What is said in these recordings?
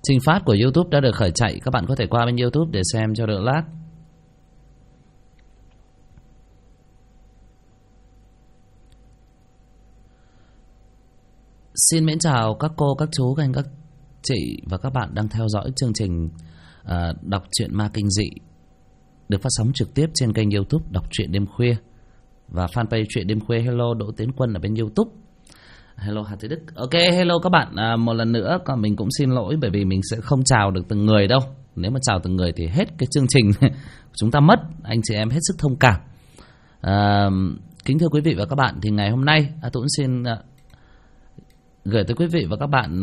Trình phát của YouTube đã được khởi chạy. Các bạn có thể qua bên YouTube để xem cho đỡ lag. Xin mến chào các cô, các chú, các anh, các chị và các bạn đang theo dõi chương trình đọc truyện ma kinh dị được phát sóng trực tiếp trên kênh YouTube Đọc Truyện Đêm Khuya và fanpage Truyện Đêm Khuya. Hello, Đỗ Tiến Quân ở bên YouTube. Hello Hà Thị Đức. Ok, hello các bạn. Một lần nữa mình cũng xin lỗi bởi vì mình sẽ không chào được từng người đâu. Nếu mà chào từng người thì hết cái chương trình chúng ta mất. Anh chị em hết sức thông cảm. Kính thưa quý vị và các bạn, thì ngày hôm nay tôi cũng xin gửi tới quý vị và các bạn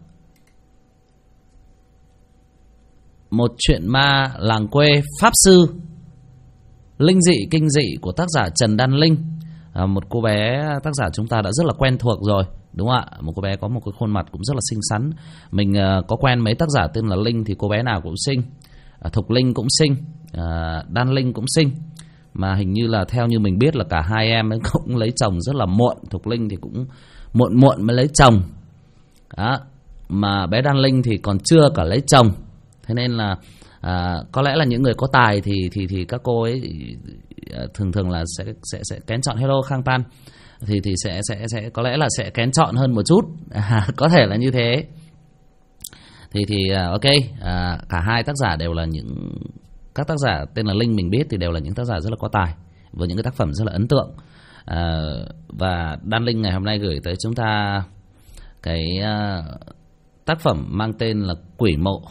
một chuyện ma làng quê pháp sư linh dị kinh dị của tác giả Trần Đan Linh. Một cô bé tác giả chúng ta đã rất là quen thuộc rồi, đúng không ạ? Một cô bé có một cái khuôn mặt cũng rất là xinh xắn. Mình có quen mấy tác giả tên là Linh thì cô bé nào cũng xinh. Thục Linh cũng xinh, Đan Linh cũng xinh. Mà hình như là theo như mình biết là cả hai em ấy cũng lấy chồng rất là muộn. Thục Linh thì cũng muộn mới lấy chồng. Đó. Mà bé Đan Linh thì còn chưa cả lấy chồng. Thế nên là có lẽ là những người có tài thì các cô ấy thường là sẽ kén chọn. Hello Khang Pan. Thì sẽ có lẽ là sẽ kén chọn hơn một chút. Có thể là như thế. Thì ok, cả hai tác giả đều là các tác giả tên là Linh mình biết thì đều là những tác giả rất là có tài với những cái tác phẩm rất là ấn tượng. Và Đan Linh ngày hôm nay gửi tới chúng ta cái tác phẩm mang tên là Quỷ Mộ.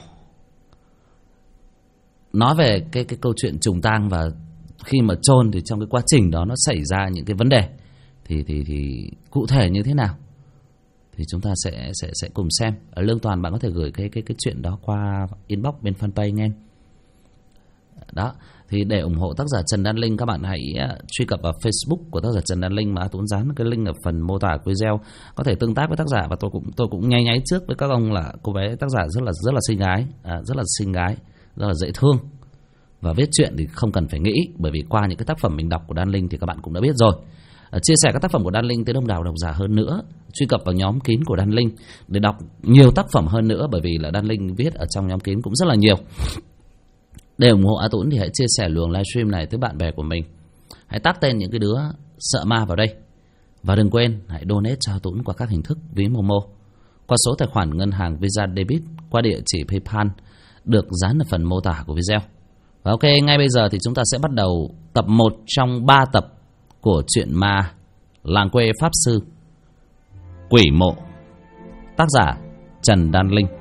Nói về cái câu chuyện trùng tang và khi mà chôn thì trong cái quá trình đó nó xảy ra những cái vấn đề thì cụ thể như thế nào thì chúng ta sẽ cùng xem. Ở Lương Toàn bạn có thể gửi cái chuyện đó qua inbox bên fanpage nghe. Đó, thì để ủng hộ tác giả Trần Đan Linh, các bạn hãy truy cập vào Facebook của tác giả Trần Đan Linh mà tôi dán cái link ở phần mô tả video, có thể tương tác với tác giả. Và tôi cũng nháy trước với các ông là cô bé tác giả rất là xinh gái, rất là dễ thương. Và viết truyện thì không cần phải nghĩ, bởi vì qua những cái tác phẩm mình đọc của Đan Linh thì các bạn cũng đã biết rồi. Chia sẻ các tác phẩm của Đan Linh tới đông đảo độc giả hơn nữa, truy cập vào nhóm kín của Đan Linh để đọc nhiều tác phẩm hơn nữa, bởi vì là Đan Linh viết ở trong nhóm kín cũng rất là nhiều. Để ủng hộ A Tũng thì hãy chia sẻ luồng livestream này tới bạn bè của mình. Hãy tag tên những cái đứa sợ ma vào đây. Và đừng quên hãy donate cho A Tũng qua các hình thức ví Momo, qua số tài khoản ngân hàng Visa Debit, qua địa chỉ PayPal được dán ở phần mô tả của video. Và ok, ngay bây giờ thì chúng ta sẽ bắt đầu tập 1 trong 3 tập của truyện ma làng quê pháp sư Quỷ Mộ, tác giả Trần Đan Linh.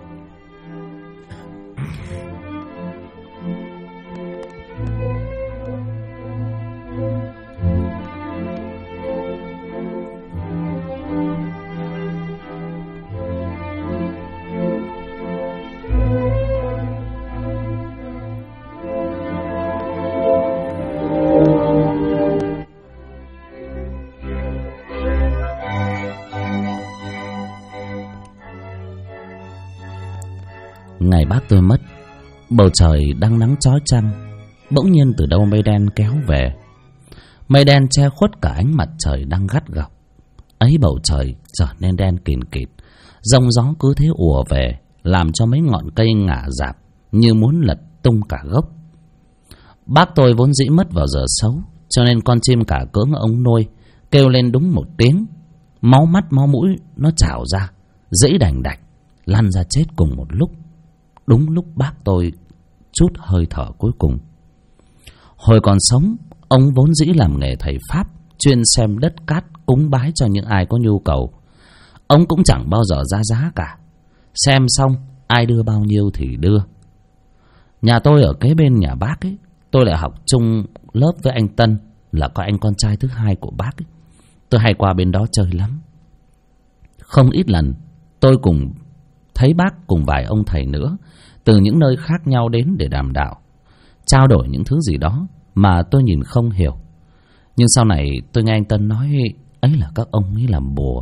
Ngày bác tôi mất, bầu trời đang nắng chói chang, bỗng nhiên từ đâu mây đen kéo về. Mây đen che khuất cả ánh mặt trời đang gắt gỏng. Ấy bầu trời trở nên đen kìn kịt, giông gió cứ thế ùa về, làm cho mấy ngọn cây ngả rạp như muốn lật tung cả gốc. Bác tôi vốn dĩ mất vào giờ xấu, cho nên con chim cả cỡng ông nuôi kêu lên đúng một tiếng, máu mắt máu mũi nó trào ra, dẫy đành đạch lăn ra chết cùng một lúc. Đúng lúc bác tôi chút hơi thở cuối cùng. Hồi còn sống, ông vốn dĩ làm nghề thầy pháp, chuyên xem đất cát cúng bái cho những ai có nhu cầu. Ông cũng chẳng bao giờ ra giá cả, xem xong ai đưa bao nhiêu thì đưa. Nhà tôi ở kế bên nhà bác ấy, tôi lại học chung lớp với anh Tân, là có anh con trai thứ hai của bác ấy. Tôi hay qua bên đó chơi lắm. Không ít lần tôi cùng thấy bác cùng vài ông thầy nữa từ những nơi khác nhau đến để đàm đạo, trao đổi những thứ gì đó mà tôi nhìn không hiểu. Nhưng sau này tôi nghe anh Tân nói ấy là các ông ấy làm bùa.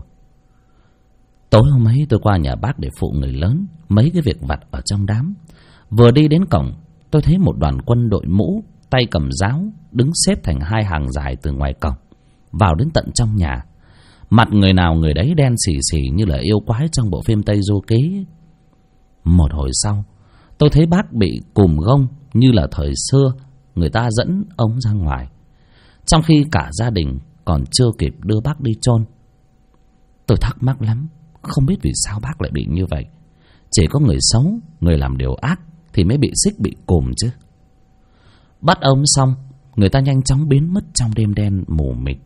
Tối hôm ấy tôi qua nhà bác để phụ người lớn mấy cái việc vặt ở trong đám. Vừa đi đến cổng, tôi thấy một đoàn quân đội mũ, tay cầm giáo, đứng xếp thành hai hàng dài từ ngoài cổng vào đến tận trong nhà. Mặt người nào người đấy đen xì xì như là yêu quái trong bộ phim Tây Du Ký. Một hồi sau, tôi thấy bác bị cùm gông như là thời xưa người ta dẫn ông ra ngoài, trong khi cả gia đình còn chưa kịp đưa bác đi chôn. Tôi thắc mắc lắm, không biết vì sao bác lại bị như vậy. Chỉ có người xấu, người làm điều ác thì mới bị xích bị cùm chứ. Bắt ông xong, người ta nhanh chóng biến mất trong đêm đen mù mịt.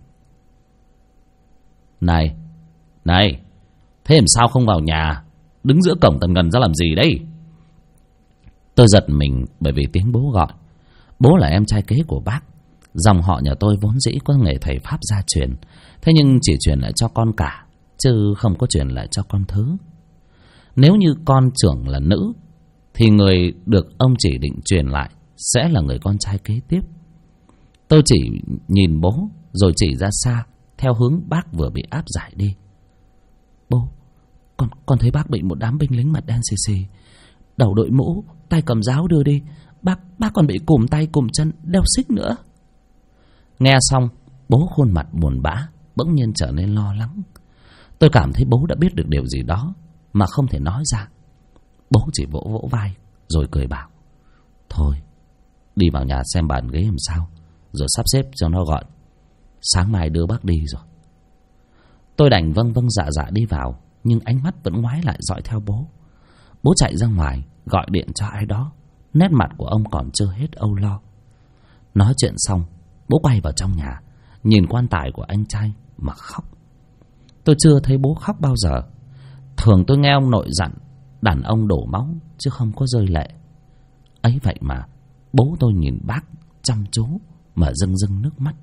Này, thế làm sao không vào nhà, đứng giữa cổng tần ngần ra làm gì đấy? Tôi giật mình bởi vì tiếng bố gọi. Bố là em trai kế của bác. Dòng họ nhà tôi vốn dĩ có nghề thầy pháp gia truyền, thế nhưng chỉ truyền lại cho con cả, chứ không có truyền lại cho con thứ. Nếu như con trưởng là nữ thì người được ông chỉ định truyền lại sẽ là người con trai kế tiếp. Tôi chỉ nhìn bố rồi chỉ ra xa theo hướng bác vừa bị áp giải đi. Bố, con thấy bác bị một đám binh lính mặt đen xì xì, đầu đội mũ, tay cầm giáo đưa đi. Bác còn bị cùm tay cùm chân, đeo xích nữa. Nghe xong, bố khuôn mặt buồn bã, bỗng nhiên trở nên lo lắng. Tôi cảm thấy bố đã biết được điều gì đó mà không thể nói ra. Bố chỉ vỗ vỗ vai rồi cười bảo: thôi, đi vào nhà xem bàn ghế làm sao, rồi sắp xếp cho nó gọn, sáng mai đưa bác đi rồi. Tôi đành vâng vâng dạ dạ đi vào, nhưng ánh mắt vẫn ngoái lại dõi theo bố. Bố chạy ra ngoài gọi điện cho ai đó, nét mặt của ông còn chưa hết âu lo. Nói chuyện xong, bố quay vào trong nhà, nhìn quan tài của anh trai mà khóc. Tôi chưa thấy bố khóc bao giờ. Thường tôi nghe ông nội dặn đàn ông đổ máu chứ không có rơi lệ. Ấy vậy mà bố tôi nhìn bác chăm chú mà rưng rưng nước mắt.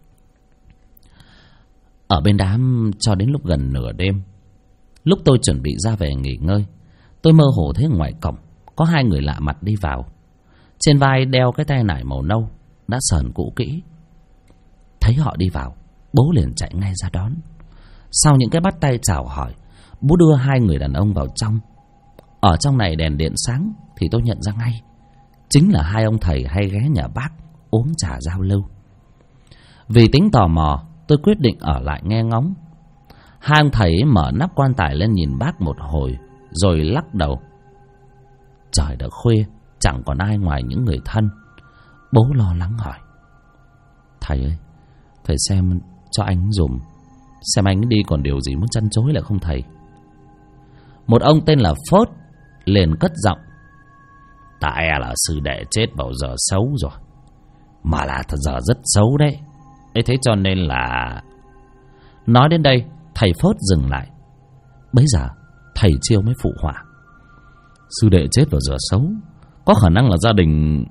Ở bên đám cho đến lúc gần nửa đêm. Lúc tôi chuẩn bị ra về nghỉ ngơi, tôi mơ hồ thấy ngoài cổng có hai người lạ mặt đi vào. Trên vai đeo cái tay nải màu nâu đã sờn cũ kỹ. Thấy họ đi vào, bố liền chạy ngay ra đón. Sau những cái bắt tay chào hỏi, bố đưa hai người đàn ông vào trong. Ở trong này đèn điện sáng thì tôi nhận ra ngay, chính là hai ông thầy hay ghé nhà bác uống trà giao lưu. Vì tính tò mò, tôi quyết định ở lại nghe ngóng. Hai ông thầy mở nắp quan tài lên nhìn bác một hồi rồi lắc đầu. Trời đã khuya, chẳng còn ai ngoài những người thân. Bố lo lắng hỏi: thầy ơi, thầy xem cho anh dùm, xem anh đi còn điều gì muốn chăn chối lại không thầy? Một ông tên là Phốt liền cất giọng: ta e là sư đệ chết vào giờ xấu rồi, mà là giờ rất xấu đấy. Ấy thế cho nên là... Nói đến đây, thầy Phốt dừng lại. Bấy giờ thầy Chiêu mới phụ họa: sư đệ chết vào giờ xấu, có khả năng là gia đình...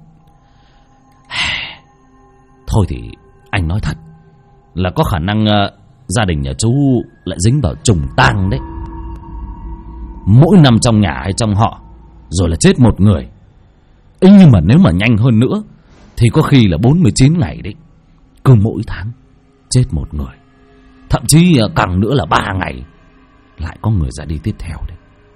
Thôi thì anh nói thật là có khả năng gia đình nhà chú lại dính vào trùng tang đấy. Mỗi năm trong nhà hay trong họ rồi là chết một người. Ấy nhưng mà nếu mà nhanh hơn nữa thì có khi là 49 ngày đấy. Cứ mỗi tháng chết một người, thậm chí càng nữa là 3 ngày lại có người ra đi tiếp theo đấy.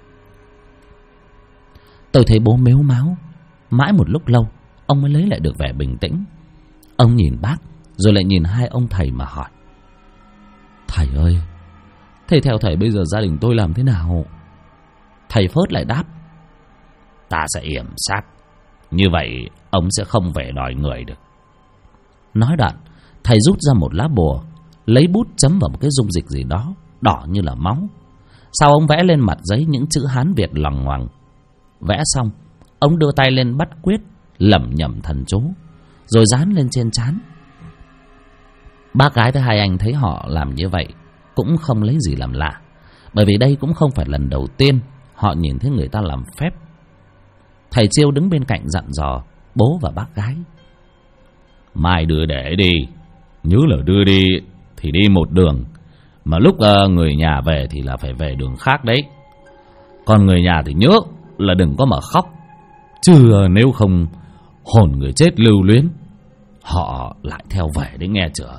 Tôi thấy bố mếu máo. Mãi một lúc lâu ông mới lấy lại được vẻ bình tĩnh. Ông nhìn bác rồi lại nhìn hai ông thầy mà hỏi: thầy ơi, thế theo thầy bây giờ gia đình tôi làm thế nào? Thầy Phớt lại đáp: ta sẽ yểm sát, như vậy ông sẽ không về đòi người được. Nói đoạn, thầy rút ra một lá bùa, lấy bút chấm vào một cái dung dịch gì đó đỏ như là máu. Sau ông vẽ lên mặt giấy những chữ Hán Việt loằng ngoằng. Vẽ xong, ông đưa tay lên bắt quyết, lẩm nhẩm thần chú, rồi dán lên trên trán. Bác gái với hai anh thấy họ làm như vậy cũng không lấy gì làm lạ, bởi vì đây cũng không phải lần đầu tiên họ nhìn thấy người ta làm phép. Thầy Chiêu đứng bên cạnh dặn dò bố và bác gái: mai đưa để đi, nhớ là đưa đi thì đi một đường, mà lúc người nhà về thì là phải về đường khác đấy. Còn người nhà thì nhớ là đừng có mà khóc, chứ nếu không hồn người chết lưu luyến, họ lại theo về đấy nghe chưa.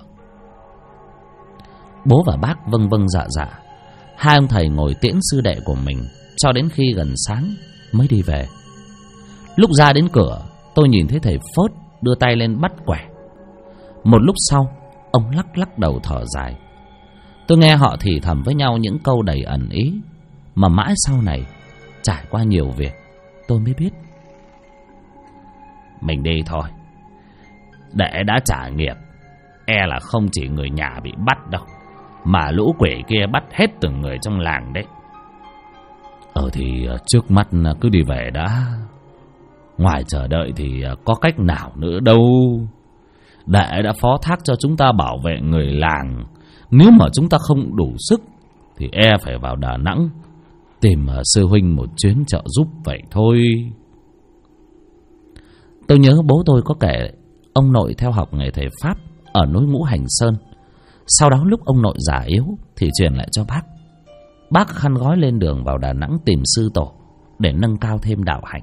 Bố và bác vâng vâng dạ dạ. Hai ông thầy ngồi tiễn sư đệ của mình cho đến khi gần sáng mới đi về. Lúc ra đến cửa, tôi nhìn thấy thầy Phốt đưa tay lên bắt quẻ. Một lúc sau, ông lắc lắc đầu thở dài. Tôi nghe họ thì thầm với nhau những câu đầy ẩn ý, mà mãi sau này Trải qua nhiều việc tôi mới biết. Mình đi thôi, để đã trả nghiệp, e là không chỉ người nhà bị bắt đâu, mà lũ quỷ kia bắt hết từng người trong làng đấy. Thì trước mắt cứ đi về đã. Ngoài chờ đợi thì có cách nào nữa đâu. Đệ đã phó thác cho chúng ta bảo vệ người làng. Nếu mà chúng ta không đủ sức thì e phải vào Đà Nẵng tìm sư huynh một chuyến trợ giúp vậy thôi. Tôi nhớ bố tôi có kể ông nội theo học nghề thầy Pháp ở núi Ngũ Hành Sơn. Sau đó lúc ông nội già yếu thì truyền lại cho bác. Bác khăn gói lên đường vào Đà Nẵng tìm sư tổ để nâng cao thêm đạo hạnh.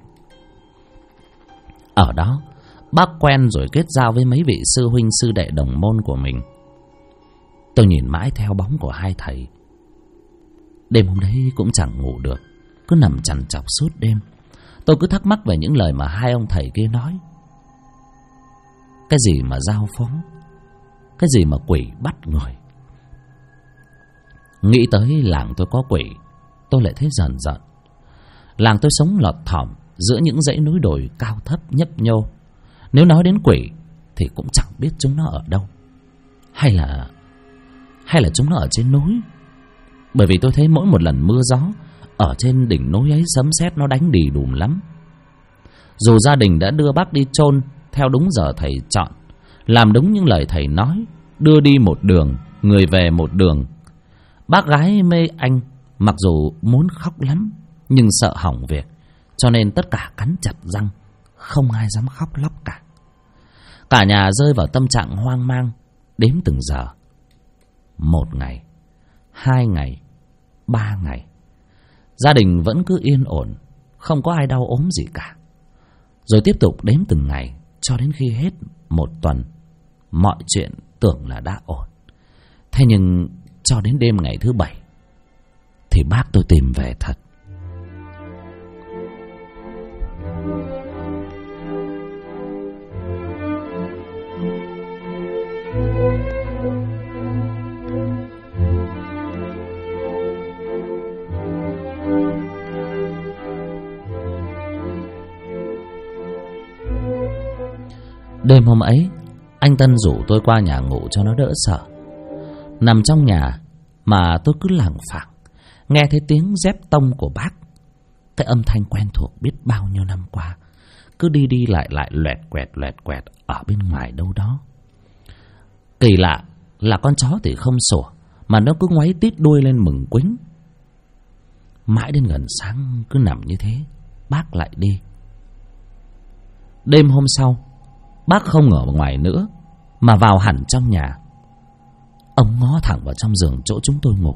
Ở đó bác quen rồi kết giao với mấy vị sư huynh sư đệ đồng môn của mình. Tôi nhìn mãi theo bóng của hai thầy. Đêm hôm đấy cũng chẳng ngủ được, cứ nằm trằn trọc suốt đêm. Tôi cứ thắc mắc về những lời mà hai ông thầy kia nói. Cái gì mà giao phó, cái gì mà quỷ bắt người. Nghĩ tới làng tôi có quỷ, tôi lại thấy rờn rợn. Làng tôi sống lọt thỏm giữa những dãy núi đồi cao thấp nhấp nhô. Nếu nói đến quỷ thì cũng chẳng biết chúng nó ở đâu. Hay là chúng nó ở trên núi. Bởi vì tôi thấy mỗi một lần mưa gió, ở trên đỉnh núi ấy sấm sét nó đánh đì đùm lắm. Dù gia đình đã đưa bác đi chôn theo đúng giờ thầy chọn, làm đúng những lời thầy nói, đưa đi một đường, người về một đường, bác gái mê anh mặc dù muốn khóc lắm nhưng sợ hỏng việc, cho nên tất cả cắn chặt răng, không ai dám khóc lóc cả. Cả nhà rơi vào tâm trạng hoang mang, đếm từng giờ. 1 ngày, 2 ngày, 3 ngày, gia đình vẫn cứ yên ổn, không có ai đau ốm gì cả. Rồi tiếp tục đếm từng ngày cho đến khi hết 1 tuần, mọi chuyện tưởng là đã ổn. Thế nhưng cho đến đêm ngày thứ 7 thì bác tôi tìm về thật. Đêm hôm ấy, anh Tân rủ tôi qua nhà ngủ cho nó đỡ sợ. Nằm trong nhà mà tôi cứ lảng phảng nghe thấy tiếng dép tông của bác. Cái âm thanh quen thuộc biết bao nhiêu năm qua, cứ đi đi lại lại loẹt quẹt ở bên ngoài đâu đó. Kỳ lạ là con chó thì không sủa, mà nó cứ ngoáy tít đuôi lên mừng quính. Mãi đến gần sáng cứ nằm như thế, bác lại đi. Đêm hôm sau, bác không ở ngoài nữa mà vào hẳn trong nhà. Ông ngó thẳng vào trong giường chỗ chúng tôi ngủ.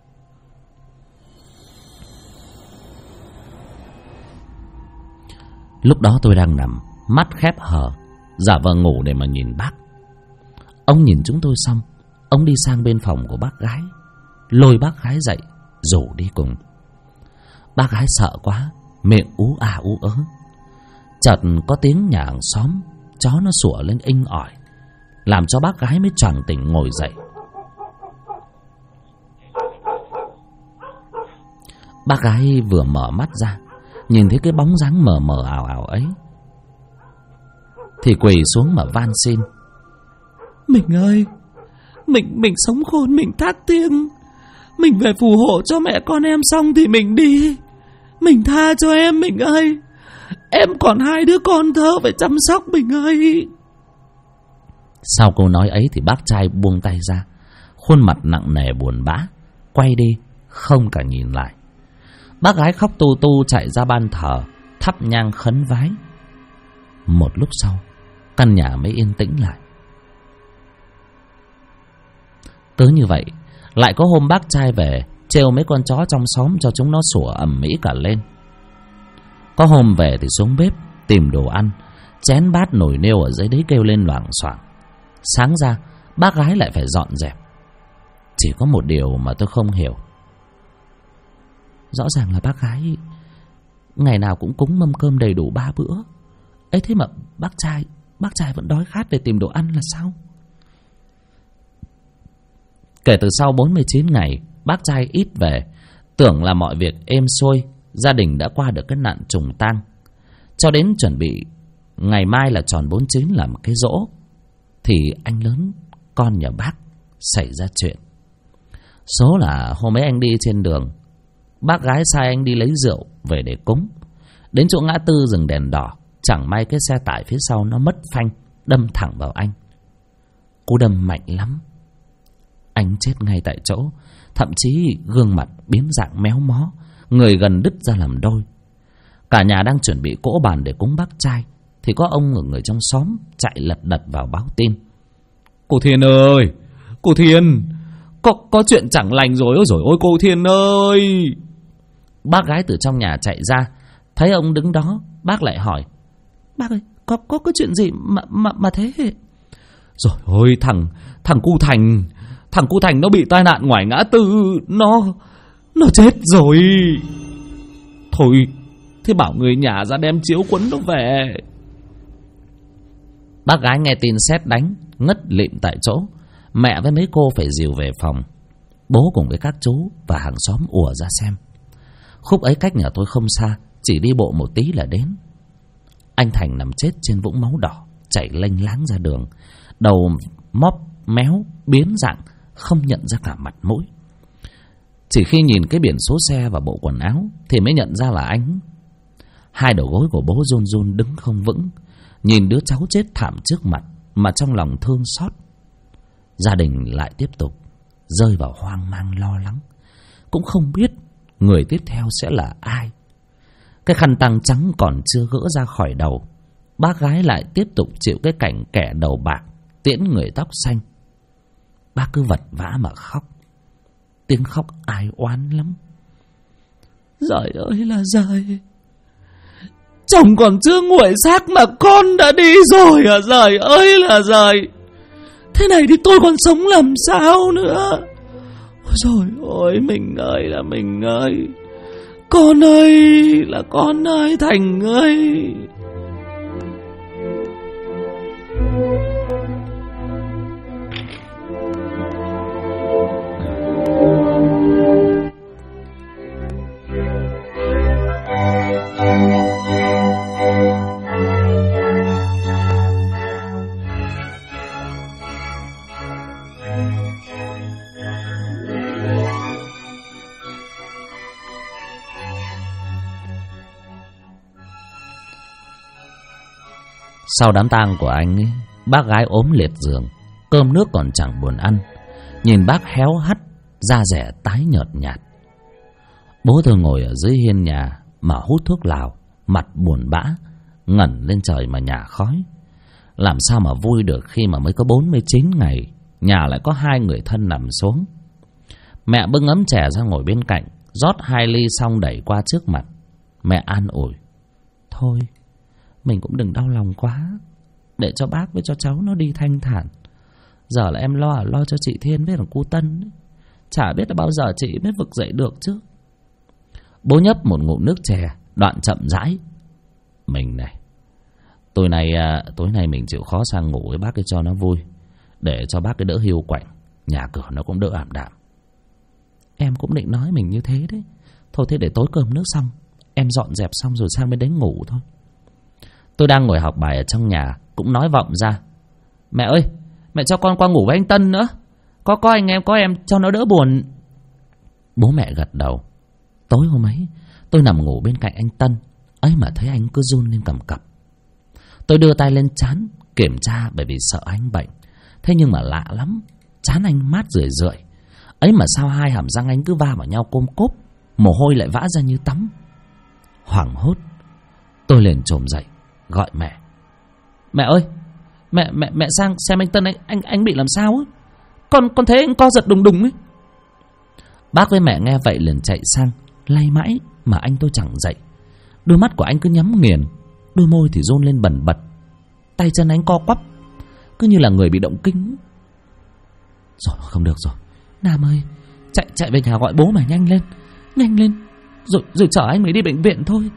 Lúc đó tôi đang nằm, mắt khép hờ, giả vờ ngủ để mà nhìn bác. Ông nhìn chúng tôi xong, ông đi sang bên phòng của bác gái, lôi bác gái dậy, rủ đi cùng. Bác gái sợ quá, miệng ú ớ. Chợt có tiếng nhà hàng xóm, chó nó sủa lên inh ỏi, làm cho bác gái mới choàng tỉnh ngồi dậy. Bác gái vừa mở mắt ra, nhìn thấy cái bóng dáng mờ mờ ảo ảo ấy thì quỳ xuống mà van xin: "Mình ơi, mình sống khôn, mình thác tiếng, mình về phù hộ cho mẹ con em xong thì mình đi. Mình tha cho em, mình ơi. Em còn 2 đứa con thơ phải chăm sóc, mình ơi." Sau câu nói ấy thì bác trai buông tay ra, khuôn mặt nặng nề buồn bã, quay đi không cả nhìn lại. Bác gái khóc tu tu chạy ra ban thờ, thắp nhang khấn vái. Một lúc sau, căn nhà mới yên tĩnh lại. Cứ như vậy, lại có hôm bác trai về trêu mấy con chó trong xóm cho chúng nó sủa ầm ĩ cả lên. Có hôm về thì xuống bếp tìm đồ ăn, chén bát nồi niêu ở dưới đấy kêu lên loảng xoảng. Sáng ra bác gái lại phải dọn dẹp. Chỉ có một điều mà tôi không hiểu. Rõ ràng là bác gái ngày nào cũng cúng mâm cơm đầy đủ 3 bữa ấy, thế mà bác trai vẫn đói khát để tìm đồ ăn là sao? Kể từ sau 49 ngày bác trai ít về, tưởng là mọi việc êm xuôi, gia đình đã qua được cái nạn trùng tang. Cho đến chuẩn bị ngày mai là tròn 49 làm cái giỗ, thì anh lớn con nhà bác xảy ra chuyện. Số là hôm ấy anh đi trên đường, bác gái sai anh đi lấy rượu về để cúng. Đến chỗ ngã tư dừng đèn đỏ, chẳng may cái xe tải phía sau nó mất phanh, đâm thẳng vào anh. Cú đâm mạnh lắm, anh chết ngay tại chỗ. Thậm chí gương mặt biến dạng méo mó, người gần đứt ra làm đôi. Cả nhà đang chuẩn bị cỗ bàn để cúng bác trai, thì có ông ở người trong xóm chạy lật đật vào báo tin. Cô Thiên ơi, cô Thiên, có chuyện chẳng lành rồi. Ôi dồi ôi cô Thiên ơi. Bác gái từ trong nhà chạy ra, thấy ông đứng đó, bác lại hỏi: Bác ơi, có cái chuyện gì mà thế? Rồi ôi, thằng Cu Thành nó bị tai nạn ngoài ngã tư, nó chết rồi. Thôi, thế bảo người nhà ra đem chiếu quấn nó về. Bác gái nghe tin sét đánh, ngất lịm tại chỗ. Mẹ với mấy cô phải dìu về phòng. Bố cùng với các chú và hàng xóm ùa ra xem. Khúc ấy cách nhà tôi không xa, chỉ đi bộ một tí là đến. Anh Thành nằm chết trên vũng máu đỏ chảy lênh láng ra đường, đầu móp méo biến dạng, không nhận ra cả mặt mũi. Chỉ khi nhìn cái biển số xe và bộ quần áo thì mới nhận ra là anh. Hai đầu gối của bố run run đứng không vững, nhìn đứa cháu chết thảm trước mặt mà trong lòng thương xót. Gia đình lại tiếp tục rơi vào hoang mang lo lắng, cũng không biết người tiếp theo sẽ là ai. Cái khăn tang trắng còn chưa gỡ ra khỏi đầu, bác gái lại tiếp tục chịu cái cảnh kẻ đầu bạc tiễn người tóc xanh. Bác cứ vật vã mà khóc, tiếng khóc ai oán lắm. Giời ơi là giời, chồng còn chưa nguội xác mà con đã đi rồi à? Giời ơi là giời, thế này thì tôi còn sống làm sao nữa? Ôi trời ơi, mình ơi là mình ơi, con ơi là con ơi, Thành ơi. Sau đám tang của anh ấy, bác gái ốm liệt giường, cơm nước còn chẳng buồn ăn. Nhìn bác héo hắt, da dẻ tái nhợt nhạt. Bố tôi ngồi ở dưới hiên nhà mà hút thuốc lào, mặt buồn bã, ngẩng lên trời mà nhả khói. Làm sao mà vui được khi mà mới có 49 ngày, nhà lại có 2 người thân nằm xuống. Mẹ bưng ấm chè ra ngồi bên cạnh, rót 2 ly xong đẩy qua trước mặt. Mẹ an ủi: Thôi, mình cũng đừng đau lòng quá, để cho bác với cho cháu nó đi thanh thản. Giờ là em lo cho chị Thiên với thằng Cu Tân ấy. Chả biết là bao giờ chị mới vực dậy được chứ. Bố nhấp một ngụm nước chè, đoạn chậm rãi: Mình này, tối nay mình chịu khó sang ngủ với bác cái cho nó vui, để cho bác cái đỡ hiu quạnh, nhà cửa nó cũng đỡ ảm đạm. Em cũng định nói mình như thế đấy. Thôi thế để tối cơm nước xong, em dọn dẹp xong rồi sang bên đấy ngủ thôi. Tôi đang ngồi học bài ở trong nhà, cũng nói vọng ra: Mẹ ơi, mẹ cho con qua ngủ với anh Tân nữa. Có anh em có em cho nó đỡ buồn. Bố mẹ gật đầu. Tối hôm ấy tôi nằm ngủ bên cạnh anh Tân ấy mà thấy anh cứ run lên cầm cập. Tôi đưa tay lên trán kiểm tra, bởi vì sợ anh bệnh. Thế nhưng mà lạ lắm, trán anh mát rười rượi ấy mà sao 2 hàm răng anh cứ va vào nhau côm cốp, mồ hôi lại vã ra như tắm. Hoảng hốt, tôi liền chồm dậy gọi mẹ: Mẹ ơi, mẹ sang xem anh Tân anh bị làm sao ấy. Con thấy anh co giật đùng đùng ấy. Bác với mẹ nghe vậy liền chạy sang, lay mãi mà anh tôi chẳng dậy. Đôi mắt của anh cứ nhắm nghiền, đôi môi thì run lên bần bật, tay chân anh co quắp, cứ như là người bị động kinh. Rồi không được rồi, Nam ơi, chạy về nhà gọi bố mà nhanh lên, rồi chở anh mới đi bệnh viện thôi.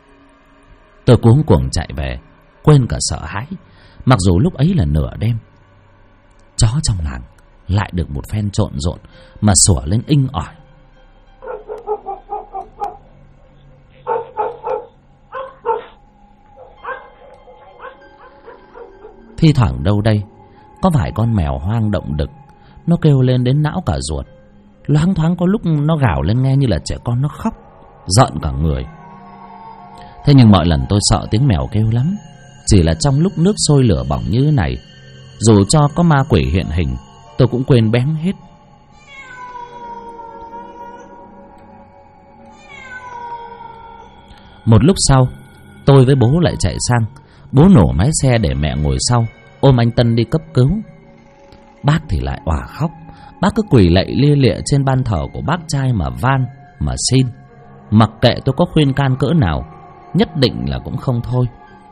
Tôi cuống cuồng chạy về, quên cả sợ hãi. Mặc dù lúc ấy là nửa đêm. Chó trong làng lại được một phen trộn rộn mà sủa lên inh ỏi. Thi thoảng đâu đây có vài con mèo hoang động đực, nó kêu lên đến não cả ruột. Loáng thoáng có lúc nó gào lên nghe như là trẻ con nó khóc, giận cả người. Thế nhưng mọi lần tôi sợ tiếng mèo kêu lắm. Chỉ là trong lúc nước sôi lửa bỏng như thế này, dù cho có ma quỷ hiện hình, tôi cũng quên bén hết. Một lúc sau, tôi với bố lại chạy sang. Bố nổ máy xe để mẹ ngồi sau, ôm anh Tân đi cấp cứu. Bác thì lại òa khóc. Bác cứ quỳ lạy lia lịa trên ban thờ của bác trai mà van, mà xin. Mặc kệ tôi có khuyên can cỡ nào, nhất định là cũng không thôi.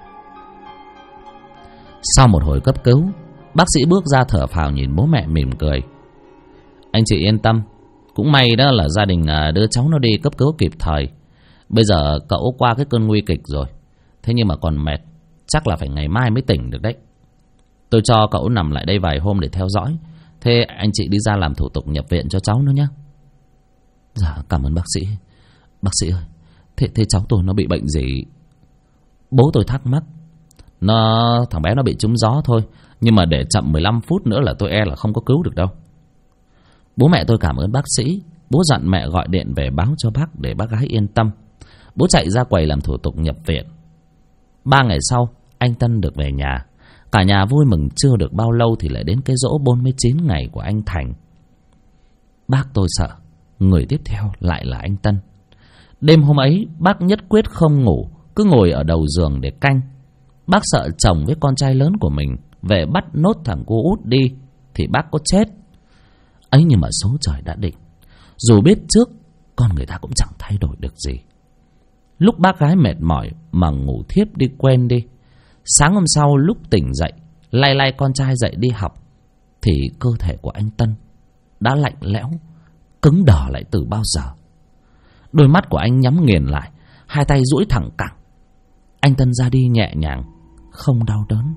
Sau một hồi cấp cứu, bác sĩ bước ra thở phào nhìn bố mẹ mỉm cười. Anh chị yên tâm, cũng may đó là gia đình đưa cháu nó đi cấp cứu kịp thời. Bây giờ cậu qua cái cơn nguy kịch rồi, thế nhưng mà còn mệt, chắc là phải ngày mai mới tỉnh được đấy. Tôi cho cậu nằm lại đây vài hôm để theo dõi. Thế anh chị đi ra làm thủ tục nhập viện cho cháu nữa nhé. Dạ cảm ơn bác sĩ. Bác sĩ ơi, thế cháu tôi nó bị bệnh gì? Bố tôi thắc mắc. Thằng bé nó bị trúng gió thôi, nhưng mà để chậm 15 phút nữa là tôi e là không có cứu được đâu. Bố mẹ tôi cảm ơn bác sĩ. Bố dặn mẹ gọi điện về báo cho bác để bác gái yên tâm. Bố chạy ra quầy làm thủ tục nhập viện. 3 ngày sau, anh Tân được về nhà. Cả nhà vui mừng chưa được bao lâu thì lại đến cái giỗ 49 ngày của anh Thành. Bác tôi sợ người tiếp theo lại là anh Tân. Đêm hôm ấy, bác nhất quyết không ngủ, cứ ngồi ở đầu giường để canh. Bác sợ chồng với con trai lớn của mình về bắt nốt thằng cu út đi thì bác có chết. Ấy nhưng mà số trời đã định, dù biết trước, con người ta cũng chẳng thay đổi được gì. Lúc bác gái mệt mỏi mà ngủ thiếp đi quên đi. Sáng hôm sau lúc tỉnh dậy, lay con trai dậy đi học, thì cơ thể của anh Tân đã lạnh lẽo, cứng đờ lại từ bao giờ. Đôi mắt của anh nhắm nghiền lại, hai tay duỗi thẳng cẳng. Anh Tân ra đi nhẹ nhàng, không đau đớn.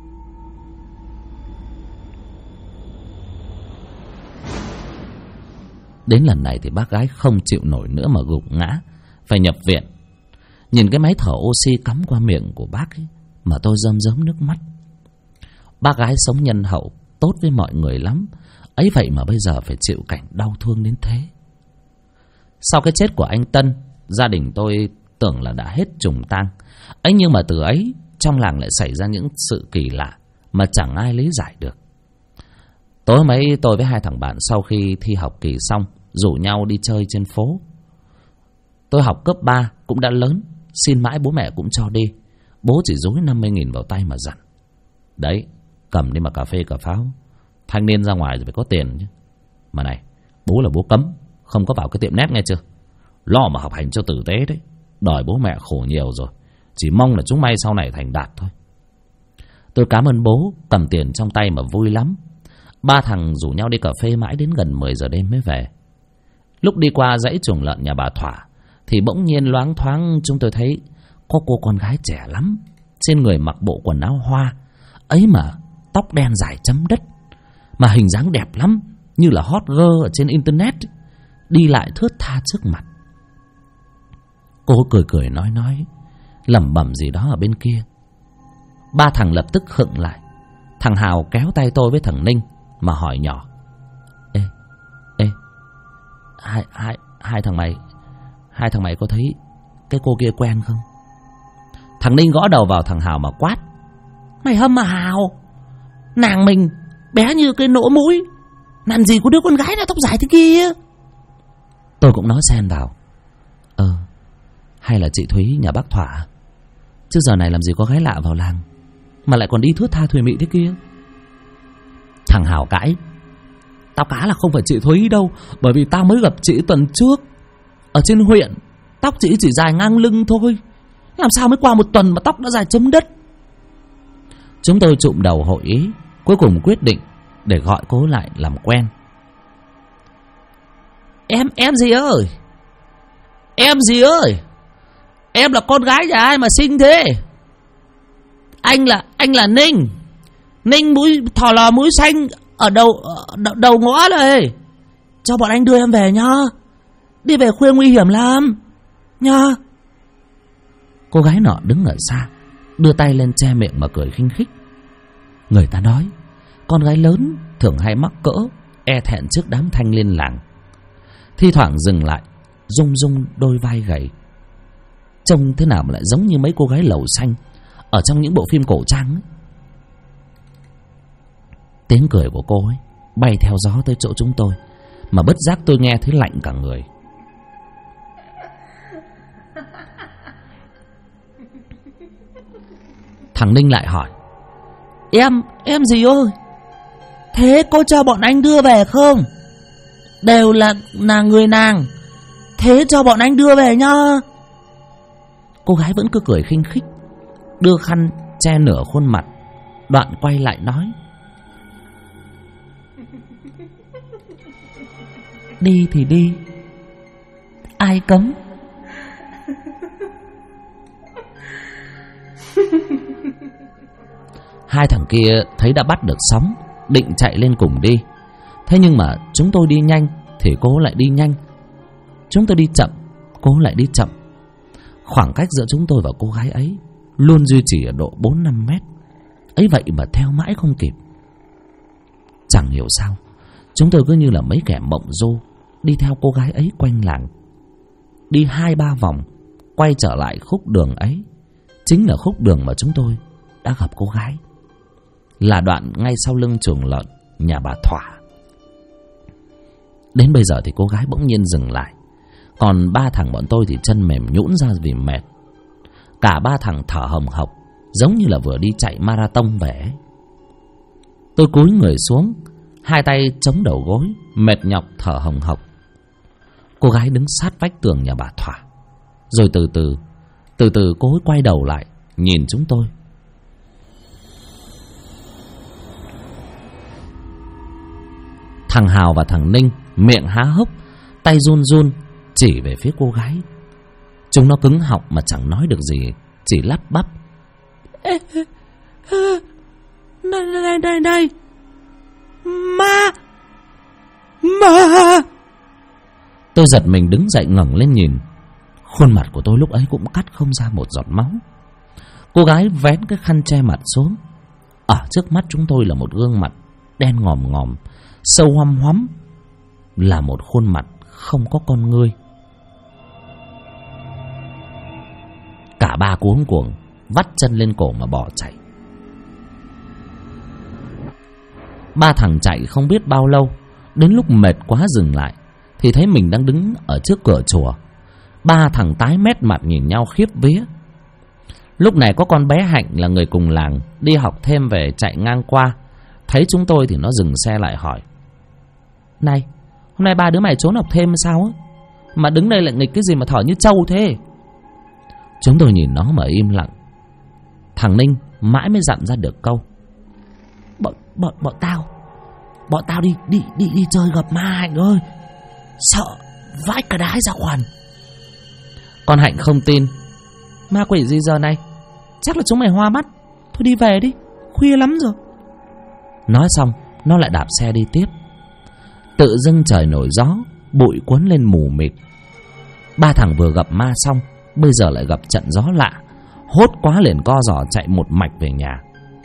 Đến lần này thì bác gái không chịu nổi nữa mà gục ngã, phải nhập viện. Nhìn cái máy thở oxy cắm qua miệng của bác ấy, mà tôi rơm rớm nước mắt. Bác gái sống nhân hậu, tốt với mọi người lắm, ấy vậy mà bây giờ phải chịu cảnh đau thương đến thế. Sau cái chết của anh Tân, gia đình tôi tưởng là đã hết trùng tang. Ấy nhưng mà từ ấy, trong làng lại xảy ra những sự kỳ lạ mà chẳng ai lý giải được. Tối mấy tôi với hai thằng bạn sau khi thi học kỳ xong rủ nhau đi chơi trên phố. Tôi học cấp 3 cũng đã lớn, xin mãi bố mẹ cũng cho đi. Bố chỉ dối 50.000 vào tay mà dặn: đấy, cầm đi mà cà phê cà pháo, thanh niên ra ngoài rồi phải có tiền chứ. Mà này, bố là bố cấm không có vào cái tiệm net nghe chưa. Lo mà học hành cho tử tế đấy. Đời bố mẹ khổ nhiều rồi, chỉ mong là chúng may sau này thành đạt thôi. Tôi cảm ơn bố, cầm tiền trong tay mà vui lắm. Ba thằng rủ nhau đi cà phê mãi đến gần 10 giờ đêm mới về. Lúc đi qua dãy chuồng lợn nhà bà Thỏa thì bỗng nhiên loáng thoáng chúng tôi thấy có cô con gái trẻ lắm, trên người mặc bộ quần áo hoa, ấy mà tóc đen dài chấm đất, mà hình dáng đẹp lắm, như là hot girl ở trên internet, đi lại thướt tha trước mặt. Cô cười cười nói lẩm bẩm gì đó ở bên kia. Ba thằng lập tức khựng lại. Thằng Hào kéo tay tôi với thằng Ninh mà hỏi nhỏ: Ê, hai thằng mày có thấy cái cô kia quen không? Thằng Ninh gõ đầu vào thằng Hào mà quát: Mày hâm mà Hào, nàng mình bé như cái nỗ mũi, làm gì có đứa con gái nào tóc dài thế kia. Tôi cũng nói xen vào: hay là chị Thúy nhà bác Thỏa, chứ giờ này làm gì có gái lạ vào làng mà lại còn đi thướt tha thuê mị thế kia. Thằng Hào cãi: Tao cá là không phải chị Thúy đâu, bởi vì tao mới gặp chị tuần trước ở trên huyện, tóc chị chỉ dài ngang lưng thôi, làm sao mới qua một tuần mà tóc đã dài chấm đất. Chúng tôi trụm đầu hội ý, cuối cùng quyết định để gọi cô lại làm quen. Em gì ơi, em là con gái nhà ai mà xinh thế? Anh là Ninh mũi thò lò mũi xanh ở đầu ngõ này. Cho bọn anh đưa em về nhá, đi về khuya nguy hiểm lắm nhá. Cô gái nọ đứng ở xa, đưa tay lên che miệng mà cười khinh khích. Người ta nói con gái lớn thường hay mắc cỡ, e thẹn trước đám thanh niên làng. Thi thoảng dừng lại, rung rung đôi vai gầy. Trông thế nào mà lại giống như mấy cô gái lầu xanh ở trong những bộ phim cổ trang ấy. Tiếng cười của cô ấy bay theo gió tới chỗ chúng tôi, mà bất giác tôi nghe thấy lạnh cả người. Thằng Ninh lại hỏi: Em gì ơi? Thế cô cho bọn anh đưa về không? Đều là người nàng. Thế cho bọn anh đưa về nhá. Cô gái vẫn cứ cười khinh khích, đưa khăn che nửa khuôn mặt, đoạn quay lại nói: Đi thì đi, ai cấm. Hai thằng kia thấy đã bắt được sóng, định chạy lên cùng đi. Thế nhưng mà chúng tôi đi nhanh thì cô lại đi nhanh, chúng tôi đi chậm, cô lại đi chậm. Khoảng cách giữa chúng tôi và cô gái ấy luôn duy trì ở độ 4-5 mét. Ấy vậy mà theo mãi không kịp. Chẳng hiểu sao chúng tôi cứ như là mấy kẻ mộng du, đi theo cô gái ấy quanh làng. Đi 2-3 vòng, quay trở lại khúc đường ấy. Chính là khúc đường mà chúng tôi đã gặp cô gái, là đoạn ngay sau lưng chuồng lợn nhà bà Thỏa. Đến bây giờ thì cô gái bỗng nhiên dừng lại, còn ba thằng bọn tôi thì chân mềm nhũn ra vì mệt. Cả ba thằng thở hồng hộc, giống như là vừa đi chạy marathon về. Tôi cúi người xuống, hai tay chống đầu gối, mệt nhọc thở hồng hộc. Cô gái đứng sát vách tường nhà bà Thỏa, rồi từ từ cô ấy quay đầu lại nhìn chúng tôi. Thằng Hào và thằng Ninh miệng há hốc, tay run run chỉ về phía cô gái. Chúng nó cứng họng mà chẳng nói được gì, chỉ lắp bắp: Đây Ma. Tôi giật mình đứng dậy ngẩng lên nhìn. Khuôn mặt của tôi lúc ấy cũng cắt không ra một giọt máu. Cô gái vén cái khăn che mặt xuống. Ở trước mắt chúng tôi là một gương mặt đen ngòm ngòm, sâu hoăm hoắm, là một khuôn mặt không có con ngươi. Cả ba cuống cuồng vắt chân lên cổ mà bỏ chạy. Ba thằng chạy không biết bao lâu, đến lúc mệt quá dừng lại thì thấy mình đang đứng ở trước cửa chùa. Ba thằng tái mét mặt nhìn nhau khiếp vía. Lúc này có con bé Hạnh là người cùng làng, đi học thêm về chạy ngang qua, thấy chúng tôi thì nó dừng xe lại hỏi: Này, hôm nay ba đứa mày trốn học thêm sao á? Mà đứng đây lại nghịch cái gì mà thở như trâu thế? Chúng tôi nhìn nó mà im lặng. Thằng Ninh mãi mới dặn ra được câu: Bọn tao đi chơi gặp ma Hạnh ơi, sợ vãi cả đái ra quần. Con Hạnh không tin: Ma quỷ gì giờ này? Chắc là chúng mày hoa mắt. Thôi đi về đi, khuya lắm rồi. Nói xong nó lại đạp xe đi tiếp. Tự dưng trời nổi gió, bụi cuốn lên mù mịt. Ba thằng vừa gặp ma xong, bây giờ lại gặp trận gió lạ, hốt quá liền co giò chạy một mạch về nhà.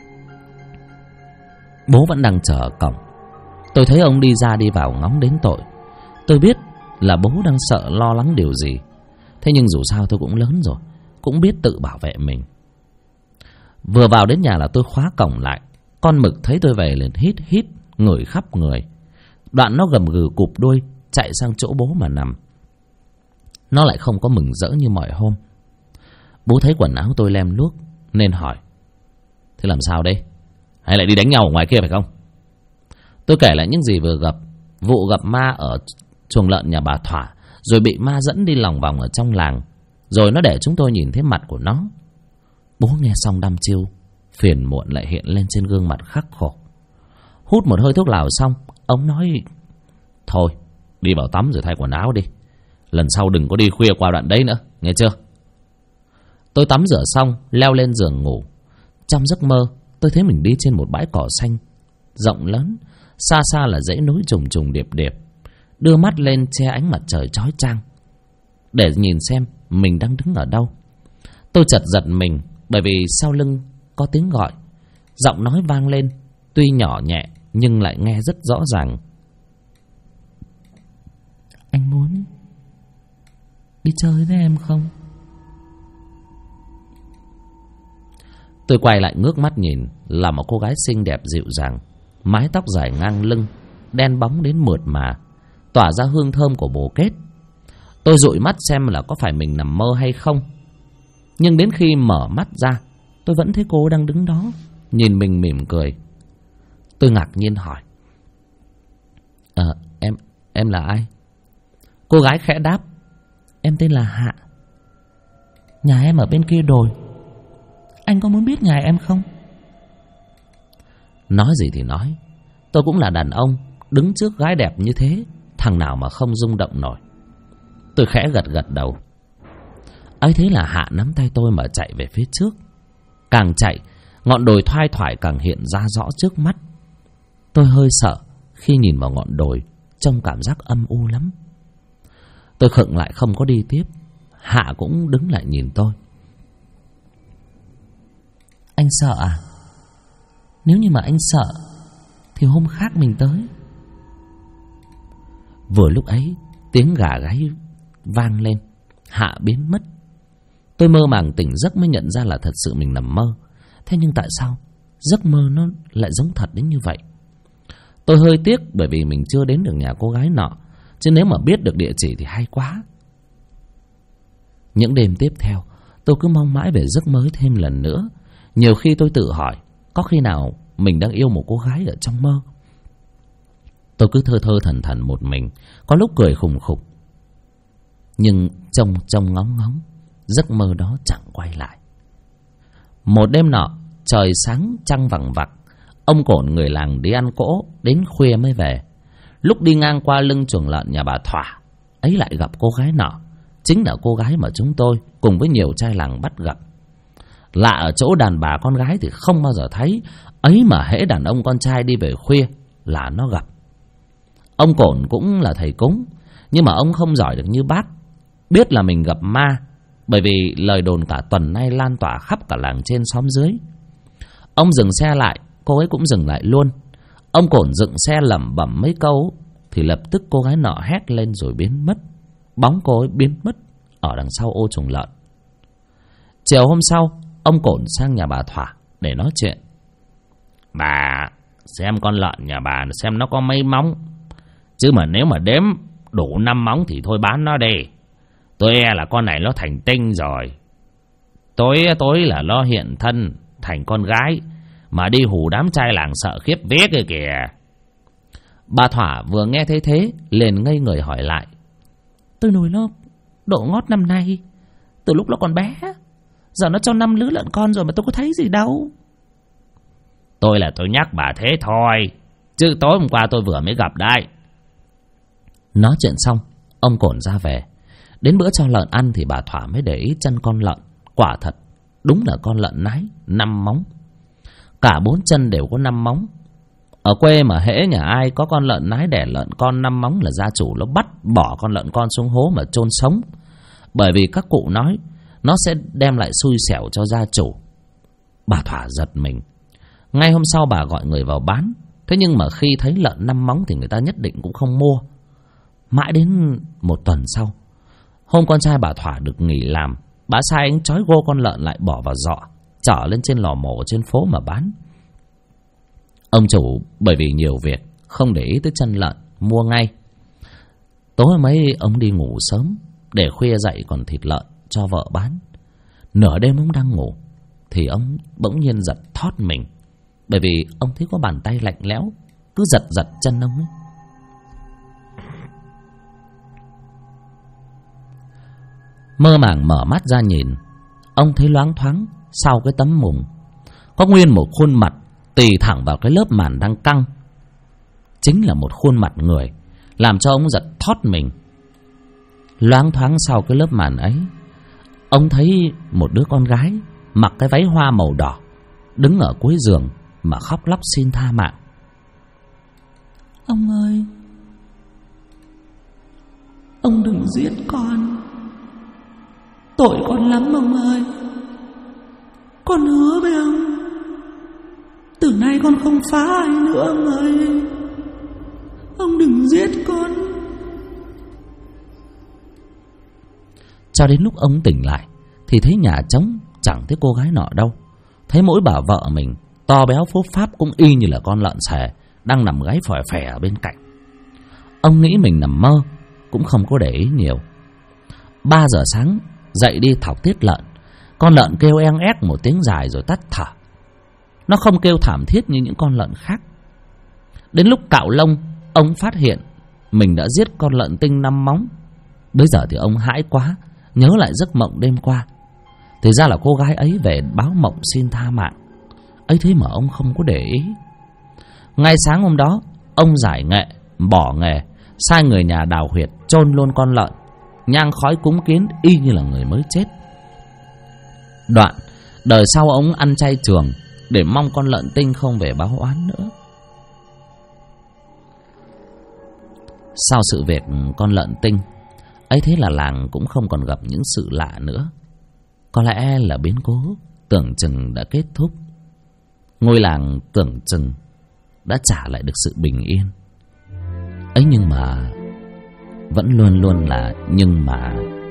Bố vẫn đang chờ ở cổng. Tôi thấy ông đi ra đi vào ngóng đến tội. Tôi biết là bố đang sợ lo lắng điều gì. Thế nhưng dù sao tôi cũng lớn rồi, cũng biết tự bảo vệ mình. Vừa vào đến nhà là tôi khóa cổng lại. Con Mực thấy tôi về liền hít ngửi khắp người. Đoạn nó gầm gừ cụp đuôi chạy sang chỗ bố mà nằm. Nó lại không có mừng rỡ như mọi hôm. Bố thấy quần áo tôi lem luốc nên hỏi: Thế làm sao đây? Hay lại đi đánh nhau ở ngoài kia phải không? Tôi kể lại những gì vừa gặp. Vụ gặp ma ở chuồng lợn nhà bà Thỏa, rồi bị ma dẫn đi lòng vòng ở trong làng, rồi nó để chúng tôi nhìn thấy mặt của nó. Bố nghe xong đăm chiêu, phiền muộn lại hiện lên trên gương mặt khắc khổ. Hút một hơi thuốc lào xong, ông nói: Thôi, đi vào tắm rồi thay quần áo đi. Lần sau đừng có đi khuya qua đoạn đấy nữa, nghe chưa? Tôi tắm rửa xong, leo lên giường ngủ. Trong giấc mơ, tôi thấy mình đi trên một bãi cỏ xanh rộng lớn, xa xa là dãy núi trùng trùng điệp điệp. Đưa mắt lên che ánh mặt trời chói chang để nhìn xem mình đang đứng ở đâu. Tôi chợt giật mình bởi vì sau lưng có tiếng gọi. Giọng nói vang lên, tuy nhỏ nhẹ nhưng lại nghe rất rõ ràng. Anh muốn đi chơi với em không? Tôi quay lại ngước mắt nhìn, là một cô gái xinh đẹp dịu dàng, mái tóc dài ngang lưng, đen bóng đến mượt mà, tỏa ra hương thơm của bồ kết. Tôi dụi mắt xem là có phải mình nằm mơ hay không. Nhưng đến khi mở mắt ra, tôi vẫn thấy cô đang đứng đó, nhìn mình mỉm cười. Tôi ngạc nhiên hỏi: Em là ai? Cô gái khẽ đáp: Em tên là Hạ. Nhà em ở bên kia đồi. Anh có muốn biết nhà em không? Nói gì thì nói, tôi cũng là đàn ông, đứng trước gái đẹp như thế, thằng nào mà không rung động nổi. Tôi khẽ gật gật đầu. Ấy thế là Hạ nắm tay tôi mà chạy về phía trước. Càng chạy, ngọn đồi thoai thoải càng hiện ra rõ trước mắt. Tôi hơi sợ khi nhìn vào ngọn đồi, trông cảm giác âm u lắm. Tôi khựng lại không có đi tiếp. Hạ cũng đứng lại nhìn tôi. Anh sợ à? Nếu như mà anh sợ thì hôm khác mình tới. Vừa lúc ấy, tiếng gà gáy vang lên. Hạ biến mất. Tôi mơ màng tỉnh giấc mới nhận ra là thật sự mình nằm mơ. Thế nhưng tại sao giấc mơ nó lại giống thật đến như vậy? Tôi hơi tiếc bởi vì mình chưa đến được nhà cô gái nọ, chứ nếu mà biết được địa chỉ thì hay quá. Những đêm tiếp theo, tôi cứ mong mãi về giấc mơ thêm lần nữa. Nhiều khi tôi tự hỏi, có khi nào mình đang yêu một cô gái ở trong mơ? Tôi cứ thơ thơ thần thần một mình, có lúc cười khùng khục. Nhưng trông ngóng ngóng, giấc mơ đó chẳng quay lại. Một đêm nọ, trời sáng trăng vằng vặc, ông Cổn người làng đi ăn cỗ, đến khuya mới về. Lúc đi ngang qua lưng chuồng lợn nhà bà Thỏa, ấy lại gặp cô gái nọ. Chính là cô gái mà chúng tôi cùng với nhiều trai làng bắt gặp. Lạ ở chỗ đàn bà con gái thì không bao giờ thấy, ấy mà hễ đàn ông con trai đi về khuya là nó gặp. Ông Cổn cũng là thầy cúng, nhưng mà ông không giỏi được như bác, biết là mình gặp ma, bởi vì lời đồn cả tuần nay lan tỏa khắp cả làng trên xóm dưới. Ông dừng xe lại, cô ấy cũng dừng lại luôn. Ông Cổn dựng xe lẩm bẩm mấy câu thì lập tức cô gái nọ hét lên rồi biến mất. Bóng cô ấy biến mất ở đằng sau ô chuồng lợn. Chiều hôm sau, ông Cổn sang nhà bà Thỏa để nói chuyện. Bà xem con lợn nhà bà xem nó có mấy móng, chứ mà nếu mà đếm đủ 5 móng thì thôi bán nó đi. Tôi e là con này nó thành tinh rồi. Tối là nó hiện thân thành con gái, mà đi hù đám trai làng sợ khiếp vía kìa kìa. Bà Thỏa vừa nghe thấy thế liền ngây người hỏi lại: Tôi nuôi nó độ ngót năm nay, từ lúc nó còn bé, giờ nó cho 5 lứa lợn con rồi mà tôi có thấy gì đâu. Tôi nhắc bà thế thôi, chứ tối hôm qua tôi vừa mới gặp đây. Nói chuyện xong, ông Cổn ra về. Đến bữa cho lợn ăn thì bà Thỏa mới để ý chân con lợn. Quả thật, đúng là con lợn nái 5 móng. Cả 4 chân đều có 5 móng. Ở quê mà hễ nhà ai có con lợn nái đẻ lợn con 5 móng là gia chủ nó bắt bỏ con lợn con xuống hố mà chôn sống. Bởi vì các cụ nói nó sẽ đem lại xui xẻo cho gia chủ. Bà Thỏa giật mình. Ngay hôm sau bà gọi người vào bán. Thế nhưng mà khi thấy lợn 5 móng thì người ta nhất định cũng không mua. Mãi đến một tuần sau, hôm con trai bà Thỏa được nghỉ làm, bà sai anh trói gô con lợn lại bỏ vào giọ, chở lên trên lò mổ trên phố mà bán. Ông chủ bởi vì nhiều việc không để ý tới chân lợn, mua ngay. Tối mấy ông đi ngủ sớm, để khuya dậy còn thịt lợn cho vợ bán. Nửa đêm ông đang ngủ thì ông bỗng nhiên giật thót mình, bởi vì ông thấy có bàn tay lạnh lẽo cứ giật chân ông ấy. Mơ màng mở mắt ra nhìn, ông thấy loáng thoáng sau cái tấm mùng có nguyên một khuôn mặt tì thẳng vào cái lớp màn đang căng. Chính là một khuôn mặt người, làm cho ông giật thót mình. Loáng thoáng sau cái lớp màn ấy, ông thấy một đứa con gái mặc cái váy hoa màu đỏ đứng ở cuối giường mà khóc lóc xin tha mạng. Ông ơi, ông đừng giết con, tội con lắm ông ơi. Con hứa với ông, nay con không phá ai nữa ông ơi. Ông đừng giết con. Cho đến lúc ông tỉnh lại thì thấy nhà trống, chẳng thấy cô gái nọ đâu. Thấy mỗi bà vợ mình to béo phốp pháp cũng y như là con lợn xề đang nằm gáy phòe phè ở bên cạnh. Ông nghĩ mình nằm mơ, cũng không có để ý nhiều. 3 giờ sáng dậy đi thọc tiết lợn. Con lợn kêu eng ép một tiếng dài rồi tắt thở. Nó không kêu thảm thiết như những con lợn khác. Đến lúc cạo lông, ông phát hiện mình đã giết con lợn tinh 5 móng. Bây giờ thì ông hãi quá, nhớ lại giấc mộng đêm qua. Thì ra là cô gái ấy về báo mộng xin tha mạng. Ấy thế mà ông không có để ý. Ngay sáng hôm đó, ông giải nghệ, bỏ nghề, sai người nhà đào huyệt chôn luôn con lợn, nhang khói cúng kiến y như là người mới chết. Đoạn đời sau ông ăn chay trường để mong con lợn tinh không về báo oán nữa. Sau sự việc con lợn tinh ấy, thế là làng cũng không còn gặp những sự lạ nữa. Có lẽ là biến cố tưởng chừng đã kết thúc. Ngôi làng tưởng chừng đã trả lại được sự bình yên. Ấy nhưng mà vẫn luôn luôn là nhưng mà.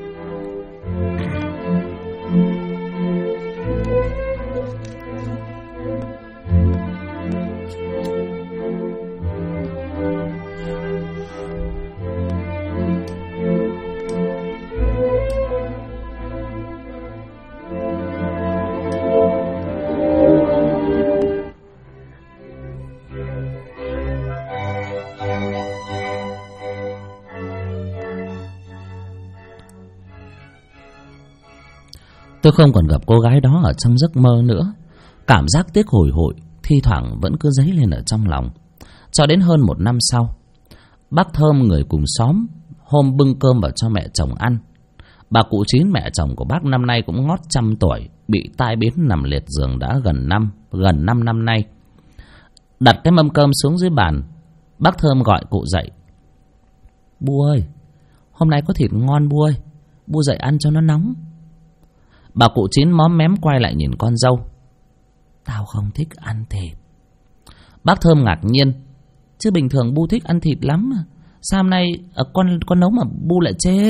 Tôi không còn gặp cô gái đó ở trong giấc mơ nữa. Cảm giác tiếc hủi hụi thi thoảng vẫn cứ dấy lên ở trong lòng. Cho đến hơn 1 năm sau, bác Thơm người cùng xóm hôm bưng cơm vào cho mẹ chồng ăn. Bà cụ Chín, mẹ chồng của bác năm nay cũng ngót 100 tuổi, bị tai biến nằm liệt giường đã gần 5 năm nay. Đặt cái mâm cơm xuống dưới bàn, bác Thơm gọi cụ dậy. Bu ơi, hôm nay có thịt ngon Bu ơi, Bu dậy ăn cho nó nóng. Bà cụ Chín móm mém quay lại nhìn con dâu. Tao không thích ăn thịt. Bác Thơm ngạc nhiên. Chứ bình thường Bu thích ăn thịt lắm mà. Sao hôm nay con nấu mà Bu lại chê?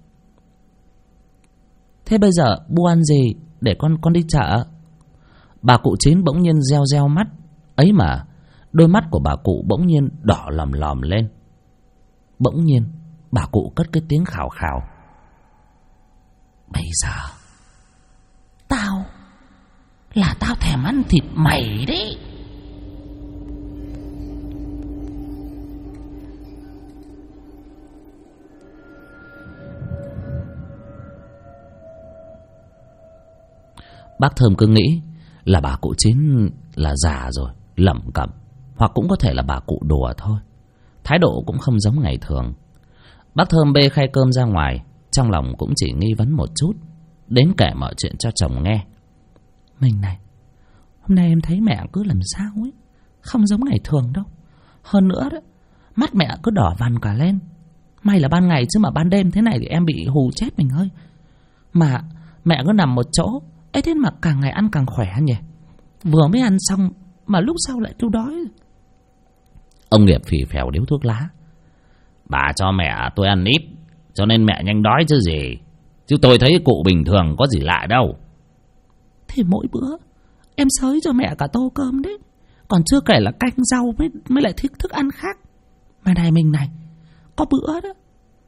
Thế bây giờ Bu ăn gì để con đi chợ? Bà cụ Chín bỗng nhiên reo reo mắt. Ấy mà đôi mắt của bà cụ bỗng nhiên đỏ lòm lòm lên. Bỗng nhiên bà cụ cất cái tiếng khào khào. Bây giờ tao thèm ăn thịt mày đấy. Bác Thơm cứ nghĩ là bà cụ Chín là già rồi, lẩm cẩm, hoặc cũng có thể là bà cụ đùa thôi. Thái độ cũng không giống ngày thường. Bác Thơm bê khay cơm ra ngoài, trong lòng cũng chỉ nghi vấn một chút, đến kể mọi chuyện cho chồng nghe. Mình này, hôm nay em thấy mẹ cứ làm sao ấy, không giống ngày thường đâu. Hơn nữa đó, mắt mẹ cứ đỏ vằn cả lên. May là ban ngày chứ mà ban đêm thế này thì em bị hù chết mình ơi. Mà mẹ cứ nằm một chỗ ấy, thế mà càng ngày ăn càng khỏe nhỉ. Vừa mới ăn xong mà lúc sau lại kêu đói. Ông Nghiệp phì phèo điếu thuốc lá. Bà cho mẹ tôi ăn ít, cho nên mẹ nhanh đói chứ gì. Chứ tôi thấy cụ bình thường có gì lạ đâu. Thế mỗi bữa em xới cho mẹ cả tô cơm đấy, còn chưa kể là canh rau mới lại thích thức ăn khác. Mà này mình này, có bữa đó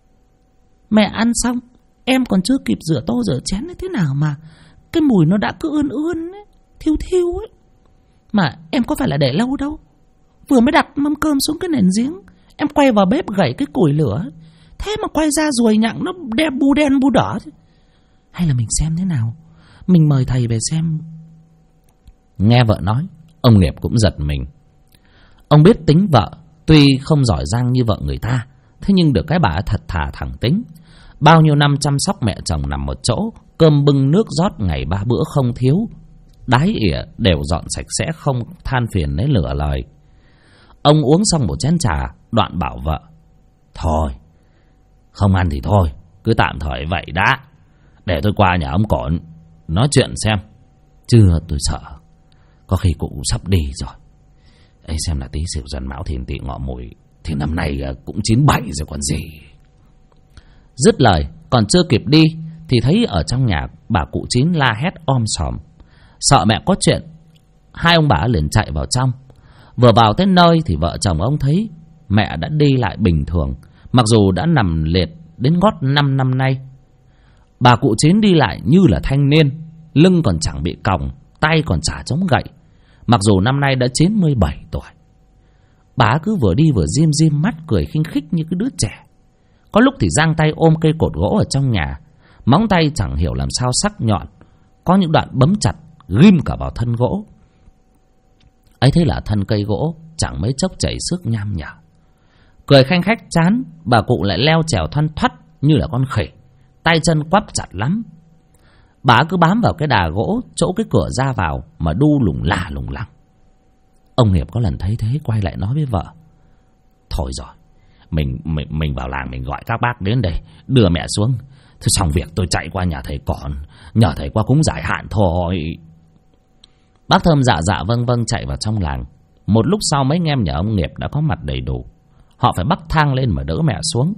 mẹ ăn xong em còn chưa kịp rửa tô rửa chén ấy, thế nào mà cái mùi nó đã cứ ươn ươn ấy, thiêu thiêu ấy. Mà em có phải là để lâu đâu. Vừa mới đặt mâm cơm xuống cái nền giếng, em quay vào bếp gảy cái củi lửa, thế mà quay ra ruồi nhặng nó đen bu đỏ. Hay là mình xem thế nào, mình mời thầy về xem. Nghe vợ nói, ông Nghiệp cũng giật mình. Ông biết tính vợ tuy không giỏi giang như vợ người ta, thế nhưng được cái bà thật thà thẳng tính. Bao nhiêu năm chăm sóc mẹ chồng nằm một chỗ, cơm bưng nước rót ngày 3 bữa không thiếu, đái ỉa đều dọn sạch sẽ, không than phiền lấy lửa lời. Ông uống xong một chén trà, đoạn bảo vợ. Thôi, không ăn thì thôi, cứ tạm thời vậy đã. Để tôi qua nhà ông Cổn nói chuyện xem. Chưa, tôi sợ có khi cụ sắp đi rồi, ấy xem là Tý Sửu Dần Mão Thìn Tỵ Ngọ Mùi thì năm nay cũng 97 rồi còn gì. Dứt lời còn chưa kịp đi thì thấy ở trong nhà bà cụ Chín la hét om sòm. Sợ mẹ có chuyện, hai ông bà liền chạy vào trong. Vừa vào tới nơi thì vợ chồng ông thấy mẹ đã đi lại bình thường, mặc dù đã nằm liệt đến gót 5 năm nay. Bà cụ Chín đi lại như là thanh niên, lưng còn chẳng bị còng, tay còn chả chống gậy, mặc dù năm nay đã 97 tuổi. Bà cứ vừa đi vừa rim rim mắt, cười khinh khích như cái đứa trẻ. Có lúc thì giang tay ôm cây cột gỗ ở trong nhà, móng tay chẳng hiểu làm sao sắc nhọn, có những đoạn bấm chặt ghim cả vào thân gỗ. Ấy thế là thân cây gỗ chẳng mấy chốc chảy xước nham nhở. Cười khanh khách chán, bà cụ lại leo trèo thoăn thoắt như là con khỉ, tay chân quắp chặt lắm. Bà cứ bám vào cái đà gỗ chỗ cái cửa ra vào mà đu lủng lả lủng lẳng. Ông Hiệp có lần thấy thế quay lại nói với vợ: thôi rồi, mình vào làng mình gọi các bác đến đây đưa mẹ xuống. Thôi xong việc tôi chạy qua nhà thầy Còn, nhờ thầy qua cúng giải hạn thôi. Bác Thơm dạ dạ vâng vâng chạy vào trong làng. Một lúc sau mấy anh em nhà ông Nghiệp đã có mặt đầy đủ. Họ phải bắt thang lên mà đỡ mẹ xuống.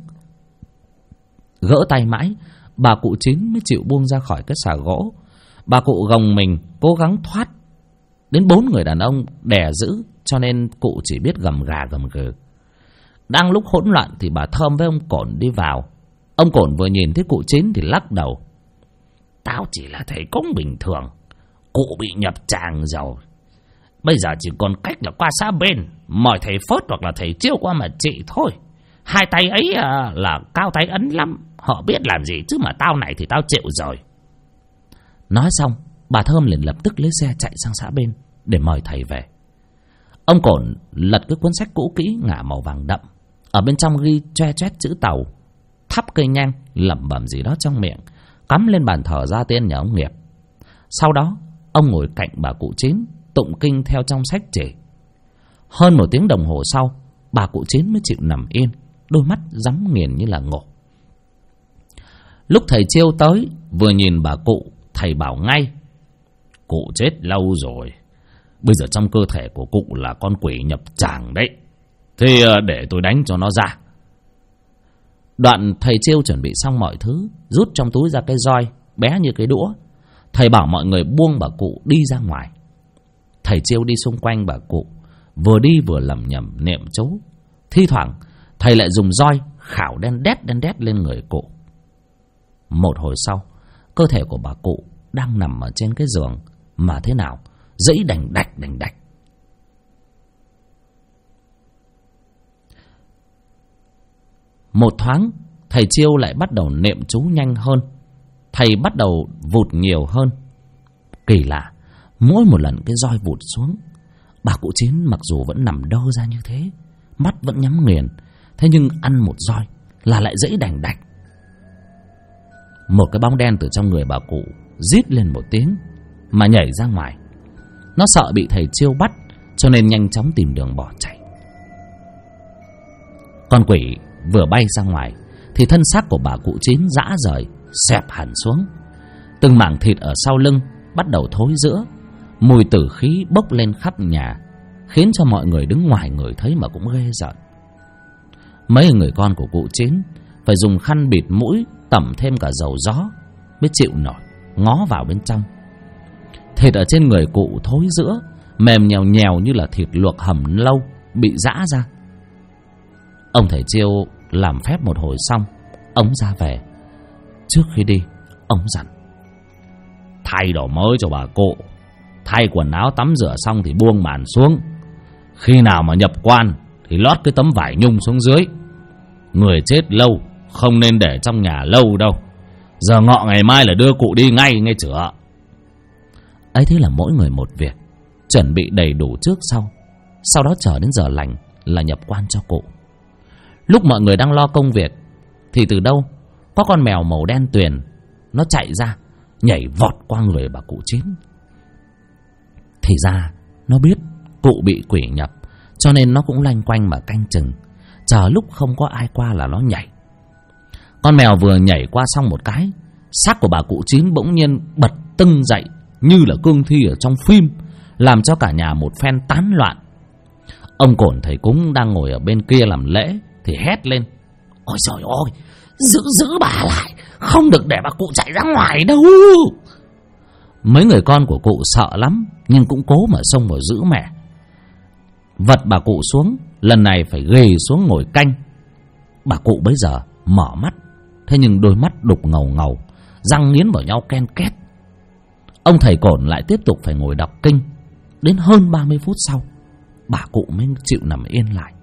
Gỡ tay mãi, bà cụ Chín mới chịu buông ra khỏi cái xà gỗ. Bà cụ gồng mình cố gắng thoát. Đến 4 người đàn ông đè giữ, cho nên cụ chỉ biết gầm gà gầm gừ. Đang lúc hỗn loạn thì bà Thơm với ông Cổn đi vào. Ông Cổn vừa nhìn thấy cụ Chín thì lắc đầu: tao chỉ là thầy cúng bình thường, cụ bị nhập tràng rồi. Bây giờ chỉ còn cách là qua xã bên mời thầy Phớt hoặc là thầy Chiêu qua mà trị thôi. Hai tay ấy là cao tay ấn lắm, họ biết làm gì, chứ mà tao này thì tao chịu rồi. Nói xong bà Thơm liền lập tức lấy xe chạy sang xã bên để mời thầy về. Ông Cổn lật cái cuốn sách cũ kỹ ngả màu vàng đậm, ở bên trong ghi choe choét chữ Tàu, thắp cây nhang lẩm bẩm gì đó trong miệng, cắm lên bàn thờ gia tiên nhà ông Nghiệp. Sau đó ông ngồi cạnh bà cụ Chín tụng kinh theo trong sách chỉ. Hơn 1 tiếng đồng hồ sau, bà cụ Chín mới chịu nằm yên, đôi mắt nhắm nghiền như là ngủ. Lúc thầy Chiêu tới, vừa nhìn bà cụ, thầy bảo ngay: cụ chết lâu rồi, bây giờ trong cơ thể của cụ là con quỷ nhập tràng đấy, thế để tôi đánh cho nó ra. Đoạn thầy Chiêu chuẩn bị xong mọi thứ, rút trong túi ra cái roi bé như cái đũa. Thầy bảo mọi người buông bà cụ đi ra ngoài. Thầy Chiêu đi xung quanh bà cụ, vừa đi vừa lẩm nhẩm niệm chú. Thi thoảng thầy lại dùng roi khảo đen đét lên người cụ. Một hồi sau, cơ thể của bà cụ đang nằm ở trên cái giường mà thế nào dãy đành đạch. Một thoáng thầy Chiêu lại bắt đầu niệm chú nhanh hơn. Thầy bắt đầu vụt nhiều hơn. Kỳ lạ, mỗi một lần cái roi vụt xuống, bà cụ Chín mặc dù vẫn nằm đơ ra như thế, mắt vẫn nhắm nghiền, thế nhưng ăn một roi là lại dãy đành đạch. Một cái bóng đen từ trong người bà cụ rít lên một tiếng mà nhảy ra ngoài. Nó sợ bị thầy Chiêu bắt, cho nên nhanh chóng tìm đường bỏ chạy. Con quỷ vừa bay ra ngoài thì thân xác của bà cụ Chín rã rời, xẹp hẳn xuống. Từng mảng thịt ở sau lưng bắt đầu thối rữa, mùi tử khí bốc lên khắp nhà, khiến cho mọi người đứng ngoài ngửi thấy mà cũng ghê rợn. Mấy người con của cụ Chín phải dùng khăn bịt mũi, tẩm thêm cả dầu gió mới chịu nổi ngó vào bên trong. Thịt ở trên người cụ thối rữa, mềm nhèo nhèo như là thịt luộc hầm lâu bị giã ra. Ông thầy Chiêu làm phép một hồi xong, ông ra về. Trước khi đi, ông dặn: thay đồ mới cho bà cụ, thay quần áo tắm rửa xong thì buông màn xuống. Khi nào mà nhập quan thì lót cái tấm vải nhung xuống dưới. Người chết lâu không nên để trong nhà lâu đâu. Giờ ngọ ngày mai là đưa cụ đi ngay, nghe chửa. Ấy thế là mỗi người một việc, chuẩn bị đầy đủ trước sau. Sau đó chờ đến giờ lành là nhập quan cho cụ. Lúc mọi người đang lo công việc thì từ đâu có con mèo màu đen tuyền, nó chạy ra nhảy vọt qua người bà cụ Chín. Thì ra nó biết cụ bị quỷ nhập, cho nên nó cũng loanh quanh mà canh chừng, chờ lúc không có ai qua là nó nhảy. Con mèo vừa nhảy qua xong một cái, xác của bà cụ Chín bỗng nhiên bật tưng dậy như là cương thi ở trong phim, làm cho cả nhà một phen tán loạn. Ông Cổn thầy cúng đang ngồi ở bên kia làm lễ thì hét lên: ôi trời ơi, giữ bà lại, không được để bà cụ chạy ra ngoài đâu. Mấy người con của cụ sợ lắm, nhưng cũng cố mà xông vào giữ mẹ. Vật bà cụ xuống, lần này phải ghì xuống ngồi canh. Bà cụ bấy giờ mở mắt, thế nhưng đôi mắt đục ngầu ngầu, răng nghiến vào nhau ken két. Ông thầy Cổn lại tiếp tục phải ngồi đọc kinh. Đến hơn 30 phút sau, bà cụ mới chịu nằm yên lại.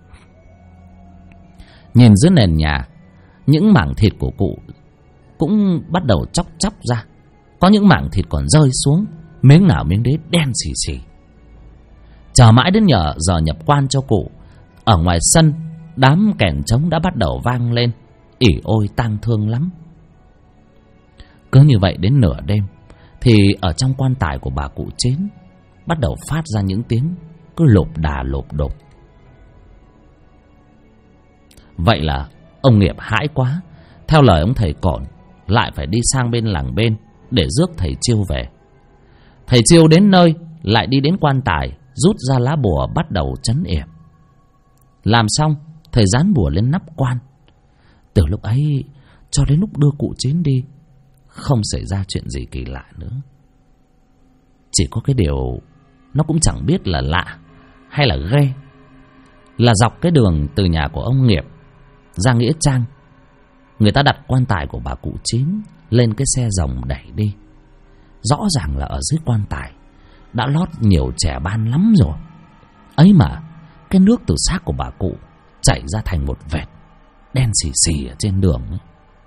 Nhìn dưới nền nhà, những mảng thịt của cụ cũng bắt đầu chóc ra. Có những mảng thịt còn rơi xuống, miếng nào miếng đấy đen xì xì. Chờ mãi đến giờ nhập quan cho cụ, ở ngoài sân đám kèn trống đã bắt đầu vang lên, ỉ ôi tang thương lắm. Cứ như vậy đến nửa đêm thì ở trong quan tài của bà cụ Chín bắt đầu phát ra những tiếng cứ lộp đà lộp đột. Vậy là ông Nghiệp hãi quá, theo lời ông thầy Cổn lại phải đi sang bên làng bên để rước thầy Chiêu về. Thầy Chiêu đến nơi lại đi đến quan tài, rút ra lá bùa bắt đầu trấn yểm. Làm xong, thầy dán bùa lên nắp quan. Từ lúc ấy cho đến lúc đưa cụ Chín đi, không xảy ra chuyện gì kỳ lạ nữa. Chỉ có cái điều nó cũng chẳng biết là lạ hay là ghê, là dọc cái đường từ nhà của ông Nghiệp ra nghĩa trang, người ta đặt quan tài của bà cụ Chín lên cái xe rồng đẩy đi. Rõ ràng là ở dưới quan tài đã lót nhiều chẻ ban lắm rồi. Ấy mà cái nước từ xác của bà cụ chảy ra thành một vệt đen xì xì ở trên đường ấy.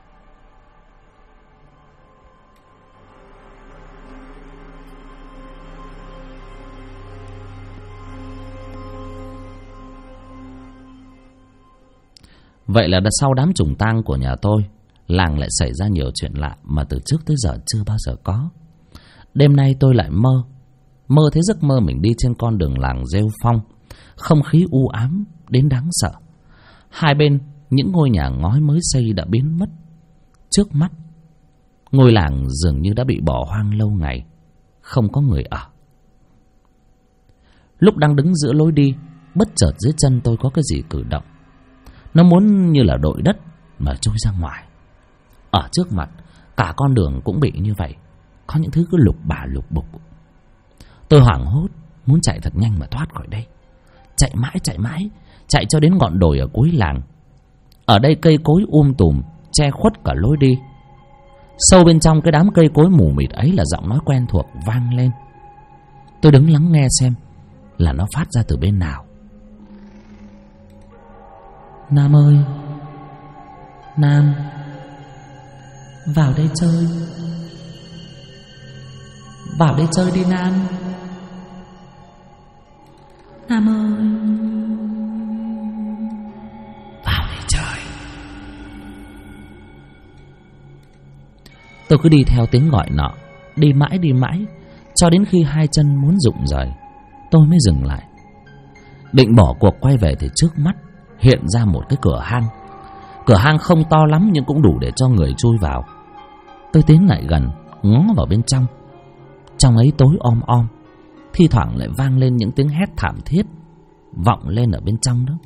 Vậy là sau đám trùng tang của nhà tôi, làng lại xảy ra nhiều chuyện lạ mà từ trước tới giờ chưa bao giờ có. Đêm nay tôi lại mơ thấy giấc mơ mình đi trên con đường làng rêu phong, không khí u ám đến đáng sợ. Hai bên những ngôi nhà ngói mới xây đã biến mất. Trước mắt, ngôi làng dường như đã bị bỏ hoang lâu ngày, không có người ở. Lúc đang đứng giữa lối đi, bất chợt dưới chân tôi có cái gì cử động. Nó muốn như là đội đất mà trôi ra ngoài. Ở trước mặt, cả con đường cũng bị như vậy, có những thứ cứ lục bả lục bục. Tôi hoảng hốt, muốn chạy thật nhanh mà thoát khỏi đây. Chạy mãi, chạy cho đến ngọn đồi ở cuối làng. Ở đây cây cối tùm, che khuất cả lối đi. Sâu bên trong cái đám cây cối mù mịt ấy là giọng nói quen thuộc vang lên. Tôi đứng lắng nghe xem là nó phát ra từ bên nào. Nam ơi, Nam, vào đây chơi. Vào đây chơi đi Nam. Nam ơi, vào đây chơi. Tôi cứ đi theo tiếng gọi nọ, đi mãi cho đến khi hai chân muốn rụng rời, tôi mới dừng lại. Định bỏ cuộc quay về thì trước mắt hiện ra một cái cửa hang. Cửa hang không to lắm nhưng cũng đủ để cho người chui vào. Tôi tiến lại gần, ngó vào bên trong. Trong ấy tối om, thi thoảng lại vang lên những tiếng hét thảm thiết vọng lên ở bên trong đó.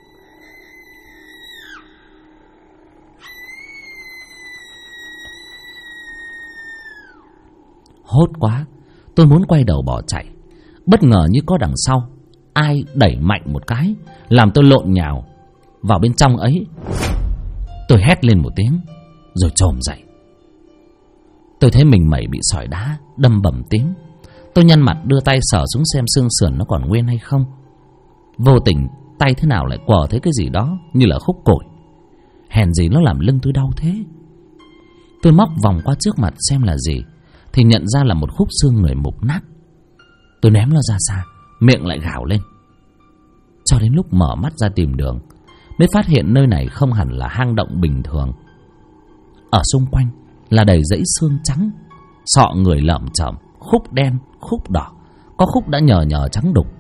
Hốt quá, tôi muốn quay đầu bỏ chạy. Bất ngờ như có đằng sau ai đẩy mạnh một cái, làm tôi lộn nhào vào bên trong ấy. Tôi hét lên một tiếng rồi chồm dậy. Tôi thấy mình mẩy bị sỏi đá đâm bầm tím. Tôi nhăn mặt đưa tay sờ xuống xem xương sườn nó còn nguyên hay không. Vô tình tay thế nào lại quờ thấy cái gì đó như là khúc cổi. Hèn gì nó làm lưng tôi đau thế. Tôi móc vòng qua trước mặt xem là gì, thì nhận ra là một khúc xương người mục nát. Tôi ném nó ra xa, miệng lại gào lên. Cho đến lúc mở mắt ra tìm đường, mới phát hiện nơi này không hẳn là hang động bình thường. Ở xung quanh là đầy dãy xương trắng, sọ người lởm chởm, khúc đen, khúc đỏ, có khúc đã nhờ trắng đục.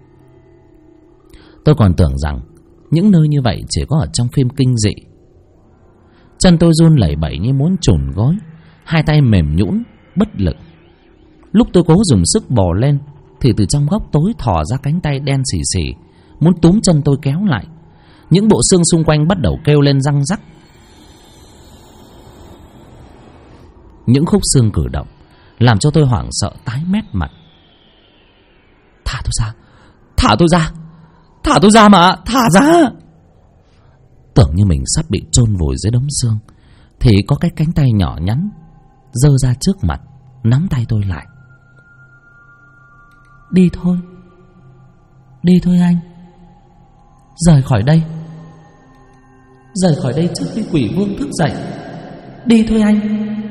Tôi còn tưởng rằng những nơi như vậy chỉ có ở trong phim kinh dị. Chân tôi run lẩy bẩy như muốn chùn gối, hai tay mềm nhũn bất lực. Lúc tôi cố dùng sức bò lên thì từ trong góc tối thò ra cánh tay đen xì xì, muốn túm chân tôi kéo lại. Những bộ xương xung quanh bắt đầu kêu lên răng rắc. Những khúc xương cử động làm cho tôi hoảng sợ tái mét mặt. Thả tôi ra, thả tôi ra, thả tôi ra mà, thả ra. Tưởng như mình sắp bị chôn vùi dưới đống xương, thì có cái cánh tay nhỏ nhắn giơ ra trước mặt, nắm tay tôi lại. Đi thôi, đi thôi anh. Rời khỏi đây, rời khỏi đây trước khi quỷ vương thức dậy. Đi thôi anh.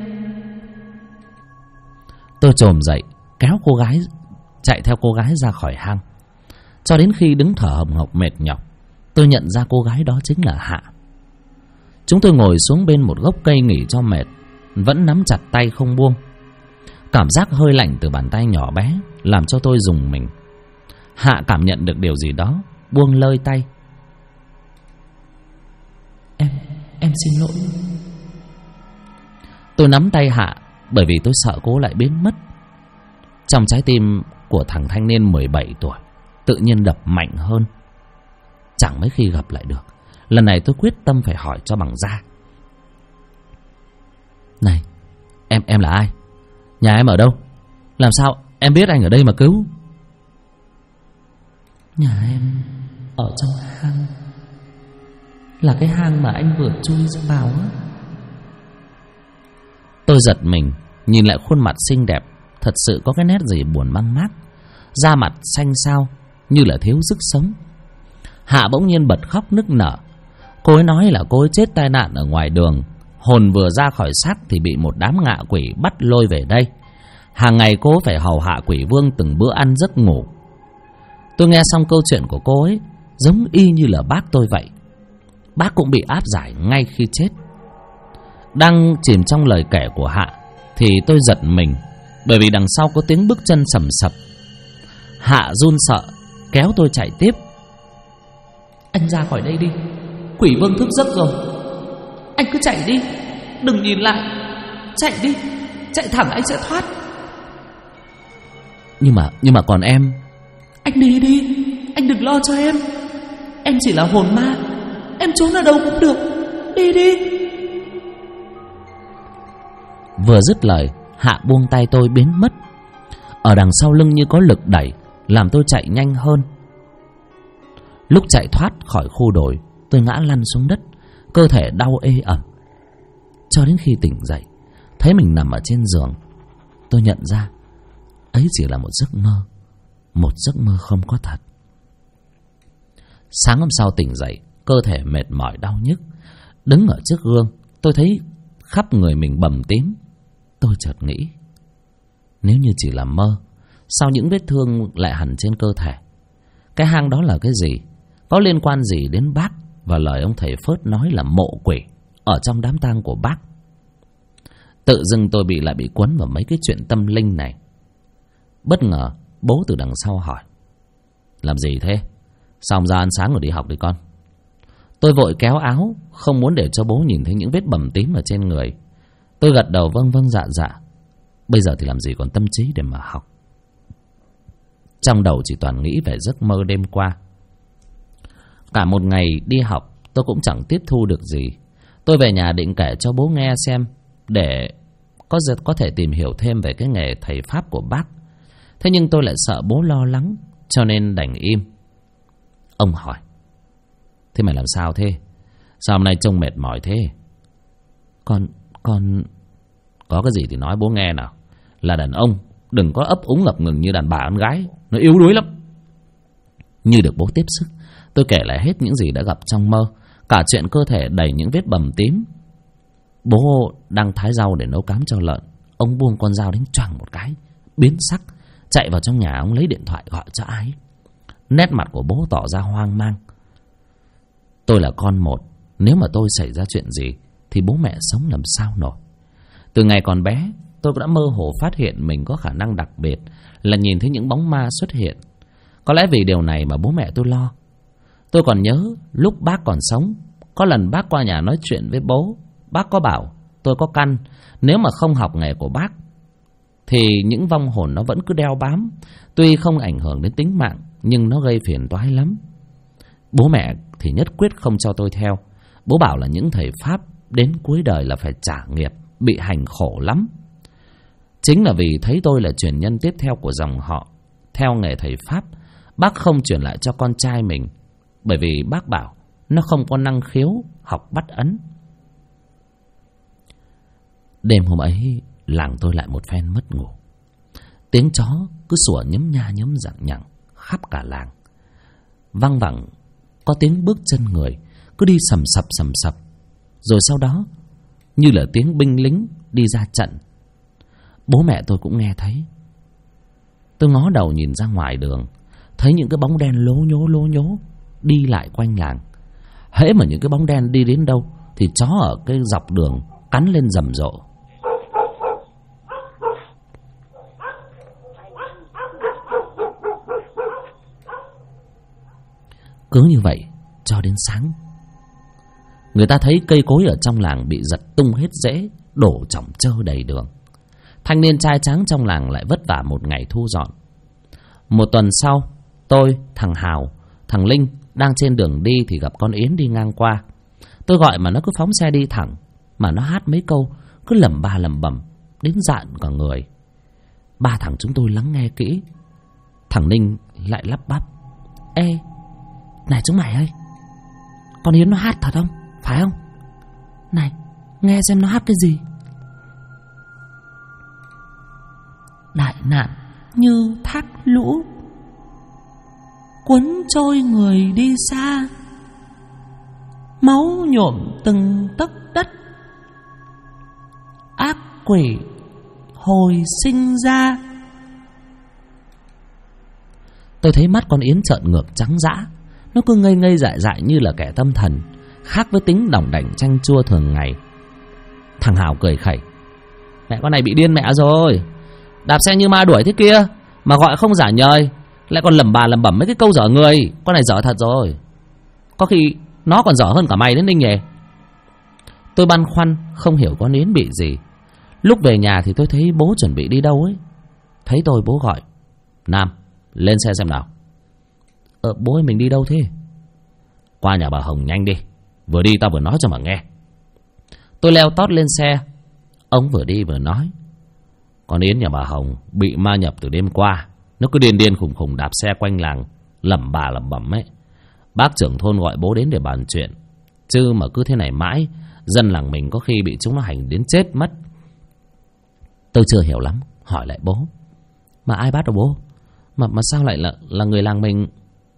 Tôi chồm dậy, kéo cô gái, chạy theo cô gái ra khỏi hang. Cho đến khi đứng thở hồng hộc mệt nhọc, tôi nhận ra cô gái đó chính là Hạ. Chúng tôi ngồi xuống bên một gốc cây nghỉ cho mệt, vẫn nắm chặt tay không buông. Cảm giác hơi lạnh từ bàn tay nhỏ bé làm cho tôi rùng mình. Hạ cảm nhận được điều gì đó, buông lơi tay. Em xin lỗi. Tôi nắm tay Hạ bởi vì tôi sợ cô lại biến mất. Trong trái tim của thằng thanh niên 17 tuổi tự nhiên đập mạnh hơn. Chẳng mấy khi gặp lại được. Lần này tôi quyết tâm phải hỏi cho bằng da. Này, em là ai? Nhà em ở đâu? Làm sao em biết anh ở đây mà cứu? Nhà em ở trong hang, là cái hang mà anh vừa chui vào á. Tôi giật mình, nhìn lại khuôn mặt xinh đẹp, thật sự có cái nét gì buồn mang mác, da mặt xanh xao như là thiếu sức sống. Hạ bỗng nhiên bật khóc nức nở. Cô ấy nói là cô ấy chết tai nạn ở ngoài đường, hồn vừa ra khỏi xác thì bị một đám ngạ quỷ bắt lôi về đây. Hàng ngày cô phải hầu hạ quỷ vương từng bữa ăn giấc ngủ. Tôi nghe xong câu chuyện của cô ấy, giống y như là bác tôi vậy. Bác cũng bị áp giải ngay khi chết. Đang chìm trong lời kể của Hạ thì tôi giật mình, bởi vì đằng sau có tiếng bước chân sầm sập. Hạ run sợ kéo tôi chạy tiếp. Anh ra khỏi đây đi, quỷ vương thức giấc rồi. Anh cứ chạy đi, đừng nhìn lại. Chạy đi, chạy thẳng anh sẽ thoát. Nhưng mà còn em. Anh đi đi, anh đừng lo cho em. Em chỉ là hồn ma, em trốn ở đâu cũng được. Đi đi. Vừa dứt lời, Hạ buông tay tôi biến mất. Ở đằng sau lưng như có lực đẩy, làm tôi chạy nhanh hơn. Lúc chạy thoát khỏi khu đồi, tôi ngã lăn xuống đất, cơ thể đau ê ẩm. Cho đến khi tỉnh dậy, thấy mình nằm ở trên giường, tôi nhận ra ấy chỉ là một giấc mơ, một giấc mơ không có thật. Sáng hôm sau tỉnh dậy, cơ thể mệt mỏi đau nhức. Đứng ở trước gương, tôi thấy khắp người mình bầm tím. Tôi chợt nghĩ, nếu như chỉ là mơ, sao những vết thương lại hằn trên cơ thể? Cái hang đó là cái gì? Có liên quan gì đến bác và lời ông thầy Phớt nói là mộ quỷ ở trong đám tang của bác? Tự dưng tôi lại bị cuốn vào mấy cái chuyện tâm linh này. Bất ngờ bố từ đằng sau hỏi, làm gì thế? Xong ra ăn sáng rồi đi học đi con. Tôi vội kéo áo, không muốn để cho bố nhìn thấy những vết bầm tím ở trên người. Tôi gật đầu vâng vâng dạ dạ. Bây giờ thì làm gì còn tâm trí để mà học. Trong đầu chỉ toàn nghĩ về giấc mơ đêm qua. Cả một ngày đi học tôi cũng chẳng tiếp thu được gì. Tôi về nhà định kể cho bố nghe xem, để có thể tìm hiểu thêm về cái nghề thầy pháp của bác. Thế nhưng tôi lại sợ bố lo lắng, cho nên đành im. Ông hỏi, thế mày làm sao thế? Sao hôm nay trông mệt mỏi thế? Con có cái gì thì nói bố nghe nào. Là đàn ông, đừng có ấp úng ngập ngừng như đàn bà con gái, nó yếu đuối lắm. Như được bố tiếp sức, tôi kể lại hết những gì đã gặp trong mơ, cả chuyện cơ thể đầy những vết bầm tím. Bố đang thái rau để nấu cám cho lợn, ông buông con dao đến choàng một cái, biến sắc, chạy vào trong nhà. Ông lấy điện thoại gọi cho ai. Nét mặt của bố tỏ ra hoang mang. Tôi là con một, nếu mà tôi xảy ra chuyện gì thì bố mẹ sống làm sao nổi. Từ ngày còn bé, tôi đã mơ hồ phát hiện mình có khả năng đặc biệt là nhìn thấy những bóng ma xuất hiện. Có lẽ vì điều này mà bố mẹ tôi lo. Tôi còn nhớ lúc bác còn sống, có lần bác qua nhà nói chuyện với bố. Bác có bảo tôi có căn, nếu mà không học nghề của bác thì những vong hồn nó vẫn cứ đeo bám. Tuy không ảnh hưởng đến tính mạng, nhưng nó gây phiền toái lắm. Bố mẹ thì nhất quyết không cho tôi theo. Bố bảo là những thầy Pháp đến cuối đời là phải trả nghiệp, bị hành khổ lắm. Chính là vì thấy tôi là truyền nhân tiếp theo của dòng họ theo nghề thầy Pháp, bác không truyền lại cho con trai mình, bởi vì bác bảo nó không có năng khiếu học bắt ấn. Đêm hôm ấy, làng tôi lại một phen mất ngủ. Tiếng chó cứ sủa nhấm nha nhấm dẳng nhẳng khắp cả làng. Văng vẳng có tiếng bước chân người cứ đi sầm sập. Rồi sau đó như là tiếng binh lính đi ra trận. Bố mẹ tôi cũng nghe thấy. Tôi ngó đầu nhìn ra ngoài đường, thấy những cái bóng đen lố nhố đi lại quanh làng. Hễ mà những cái bóng đen đi đến đâu thì chó ở cái dọc đường cắn lên rầm rộ. Cứ như vậy cho đến sáng, người ta thấy cây cối ở trong làng bị giật tung hết rễ, đổ chỏng trơ đầy đường. Thanh niên trai tráng trong làng lại vất vả một ngày thu dọn. Một tuần sau, tôi, thằng Hào, thằng Linh đang trên đường đi thì gặp con Yến đi ngang qua. Tôi gọi mà nó cứ phóng xe đi thẳng, mà nó hát mấy câu cứ lẩm bẩm đến rạn cả người. Ba thằng chúng tôi lắng nghe kỹ. Thằng Ninh lại lắp bắp: Ê, này chúng mày ơi, con Yến nó hát thật không? Phải không? Này, nghe xem nó hát cái gì. Đại nạn như thác lũ, cuốn trôi người đi xa, máu nhuộm từng tấc đất, ác quỷ hồi sinh ra. Tôi thấy mắt con Yến trợn ngược trắng dã. Nó cứ ngây dại như là kẻ tâm thần, khác với tính đỏng đảnh chanh chua thường ngày. Thằng Hào cười khẩy: Mẹ con này bị điên mẹ rồi, đạp xe như ma đuổi thế kia mà gọi không giả nhời, lại còn lẩm bẩm mấy cái câu dở người. Con này dở thật rồi, có khi nó còn dở hơn cả mày đến Ninh nhỉ. Tôi băn khoăn không hiểu con Yến bị gì. Lúc về nhà thì tôi thấy bố chuẩn bị đi đâu ấy. Thấy tôi, bố gọi: Nam, lên xe xem nào. Bố ơi, mình đi đâu thế? Qua nhà bà Hồng nhanh đi, vừa đi tao vừa nói cho mà nghe. Tôi leo tót lên xe. Ông vừa đi vừa nói: Con Yến nhà bà Hồng bị ma nhập từ đêm qua. Nó cứ điên khùng đạp xe quanh làng, lẩm bẩm ấy. Bác trưởng thôn gọi bố đến để bàn chuyện, chứ mà cứ thế này mãi, dân làng mình có khi bị chúng nó hành đến chết mất. Tôi chưa hiểu lắm, hỏi lại bố: Mà ai bắt được bố? Mà sao lại là người làng mình?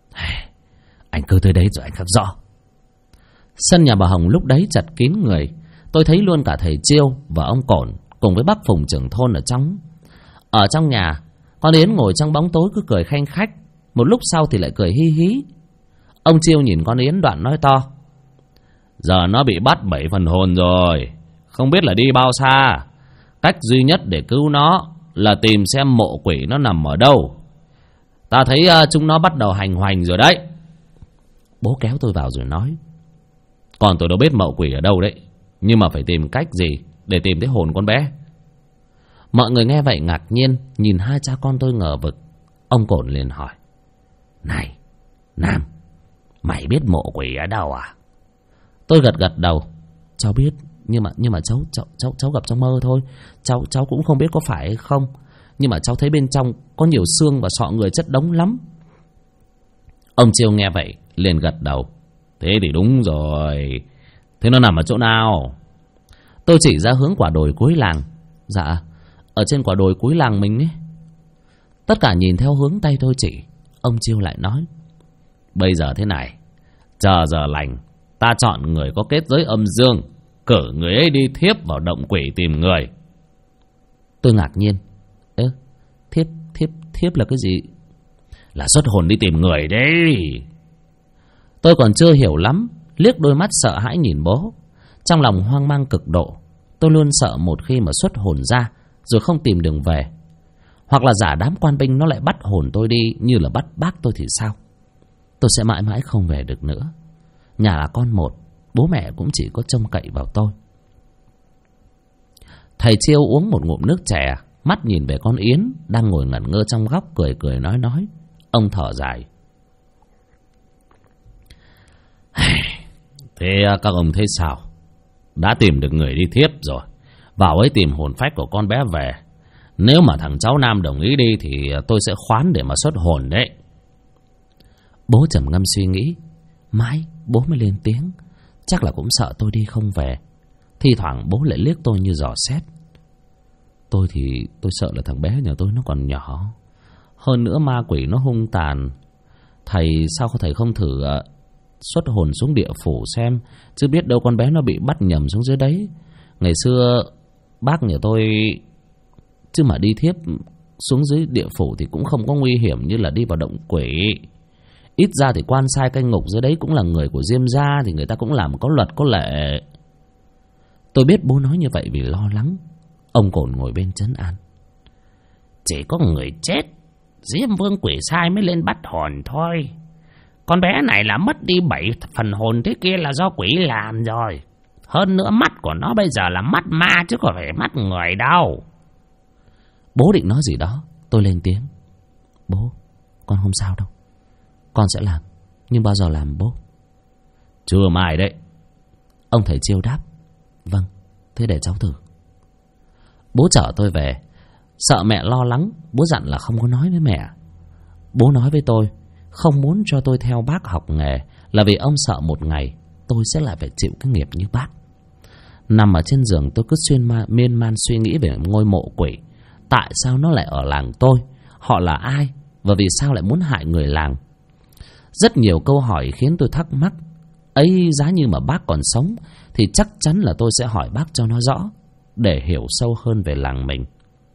Anh cứ tới đấy rồi anh khắc rõ. Sân nhà bà Hồng lúc đấy chật kín người. Tôi thấy luôn cả thầy Chiêu và ông Cổn cùng với bác Phùng trưởng thôn ở trong. Ở trong nhà, con Yến ngồi trong bóng tối cứ cười khanh khách, một lúc sau thì lại cười hi hí. Ông Chiêu nhìn con Yến đoạn nói to: Giờ nó bị bắt 7 phần hồn rồi, không biết là đi bao xa. Cách duy nhất để cứu nó là tìm xem mộ quỷ nó nằm ở đâu. Ta thấy chúng nó bắt đầu hành hoành rồi đấy. Bố kéo tôi vào rồi nói: Còn tôi đâu biết mộ quỷ ở đâu đấy, nhưng mà phải tìm cách gì để tìm thấy hồn con bé. Mọi người nghe vậy ngạc nhiên, nhìn hai cha con tôi ngờ vực. Ông Cổn liền hỏi: Này Nam, mày biết mộ quỷ ở đâu à? Tôi gật đầu: Cháu biết, nhưng mà cháu gặp trong mơ thôi. Cháu cũng không biết có phải hay không, nhưng mà cháu thấy bên trong có nhiều xương và sọ người chất đống lắm. Ông Chiêu nghe vậy liền gật đầu: Thế thì đúng rồi. Thế nó nằm ở chỗ nào? Tôi chỉ ra hướng quả đồi cuối làng. Dạ, ở trên quả đồi cuối làng mình ấy. Tất cả nhìn theo hướng tay tôi chỉ. Ông Chiêu lại nói: Bây giờ thế này, chờ giờ lành, ta chọn người có kết giới âm dương, cử người ấy đi thiếp vào động quỷ tìm người. Tôi ngạc nhiên: Thiếp là cái gì? Là xuất hồn đi tìm người đấy. Tôi còn chưa hiểu lắm, liếc đôi mắt sợ hãi nhìn bố. Trong lòng hoang mang cực độ. Tôi luôn sợ một khi mà xuất hồn ra rồi không tìm đường về, hoặc là giả đám quan binh nó lại bắt hồn tôi đi như là bắt bác tôi thì sao? Tôi sẽ mãi mãi không về được nữa. Nhà là con một, bố mẹ cũng chỉ có trông cậy vào tôi. Thầy Chiêu uống một ngụm nước chè, mắt nhìn về con Yến đang ngồi ngẩn ngơ trong góc, cười nói. Ông thở dài: Thế các ông thấy sao? Đã tìm được người đi thiếp rồi, vào ấy tìm hồn phách của con bé về. Nếu mà thằng cháu Nam đồng ý đi thì tôi sẽ khoán để mà xuất hồn đấy. Bố trầm ngâm suy nghĩ. Mãi bố mới lên tiếng. Chắc là cũng sợ tôi đi không về. Thi thoảng bố lại liếc tôi như dò xét. Tôi thì tôi sợ là thằng bé nhà tôi nó còn nhỏ. Hơn nữa ma quỷ nó hung tàn. Sao thầy không thử xuất hồn xuống địa phủ xem, chứ biết đâu con bé nó bị bắt nhầm xuống dưới đấy. Ngày xưa bác nhà tôi, chứ mà đi thiếp xuống dưới địa phủ thì cũng không có nguy hiểm như là đi vào động quỷ. Ít ra thì quan sai canh ngục dưới đấy cũng là người của Diêm gia, thì người ta cũng làm có luật có lệ. Tôi biết bố nói như vậy vì lo lắng. Ông Cồn ngồi bên trấn an. Chỉ có người chết, Diêm Vương quỷ sai mới lên bắt hồn thôi. Con bé này là mất đi 7 phần hồn thế kia là do quỷ làm rồi. Hơn nữa mắt của nó bây giờ là mắt ma chứ có phải mắt người đâu. Bố định nói gì đó, tôi lên tiếng. Bố, con không sao đâu. Con sẽ làm, nhưng bao giờ làm bố? Chưa mai đấy. Ông thầy Chiêu đáp. Vâng, thế để cháu thử. Bố chở tôi về. Sợ mẹ lo lắng, bố dặn là không có nói với mẹ. Bố nói với tôi không muốn cho tôi theo bác học nghề là vì ông sợ một ngày tôi sẽ lại phải chịu cái nghiệp như bác. Nằm ở trên giường tôi cứ miên man suy nghĩ về ngôi mộ quỷ. Tại sao nó lại ở làng tôi? Họ là ai? Và vì sao lại muốn hại người làng? Rất nhiều câu hỏi khiến tôi thắc mắc. Ấy giá như mà bác còn sống thì chắc chắn là tôi sẽ hỏi bác cho nó rõ, để hiểu sâu hơn về làng mình.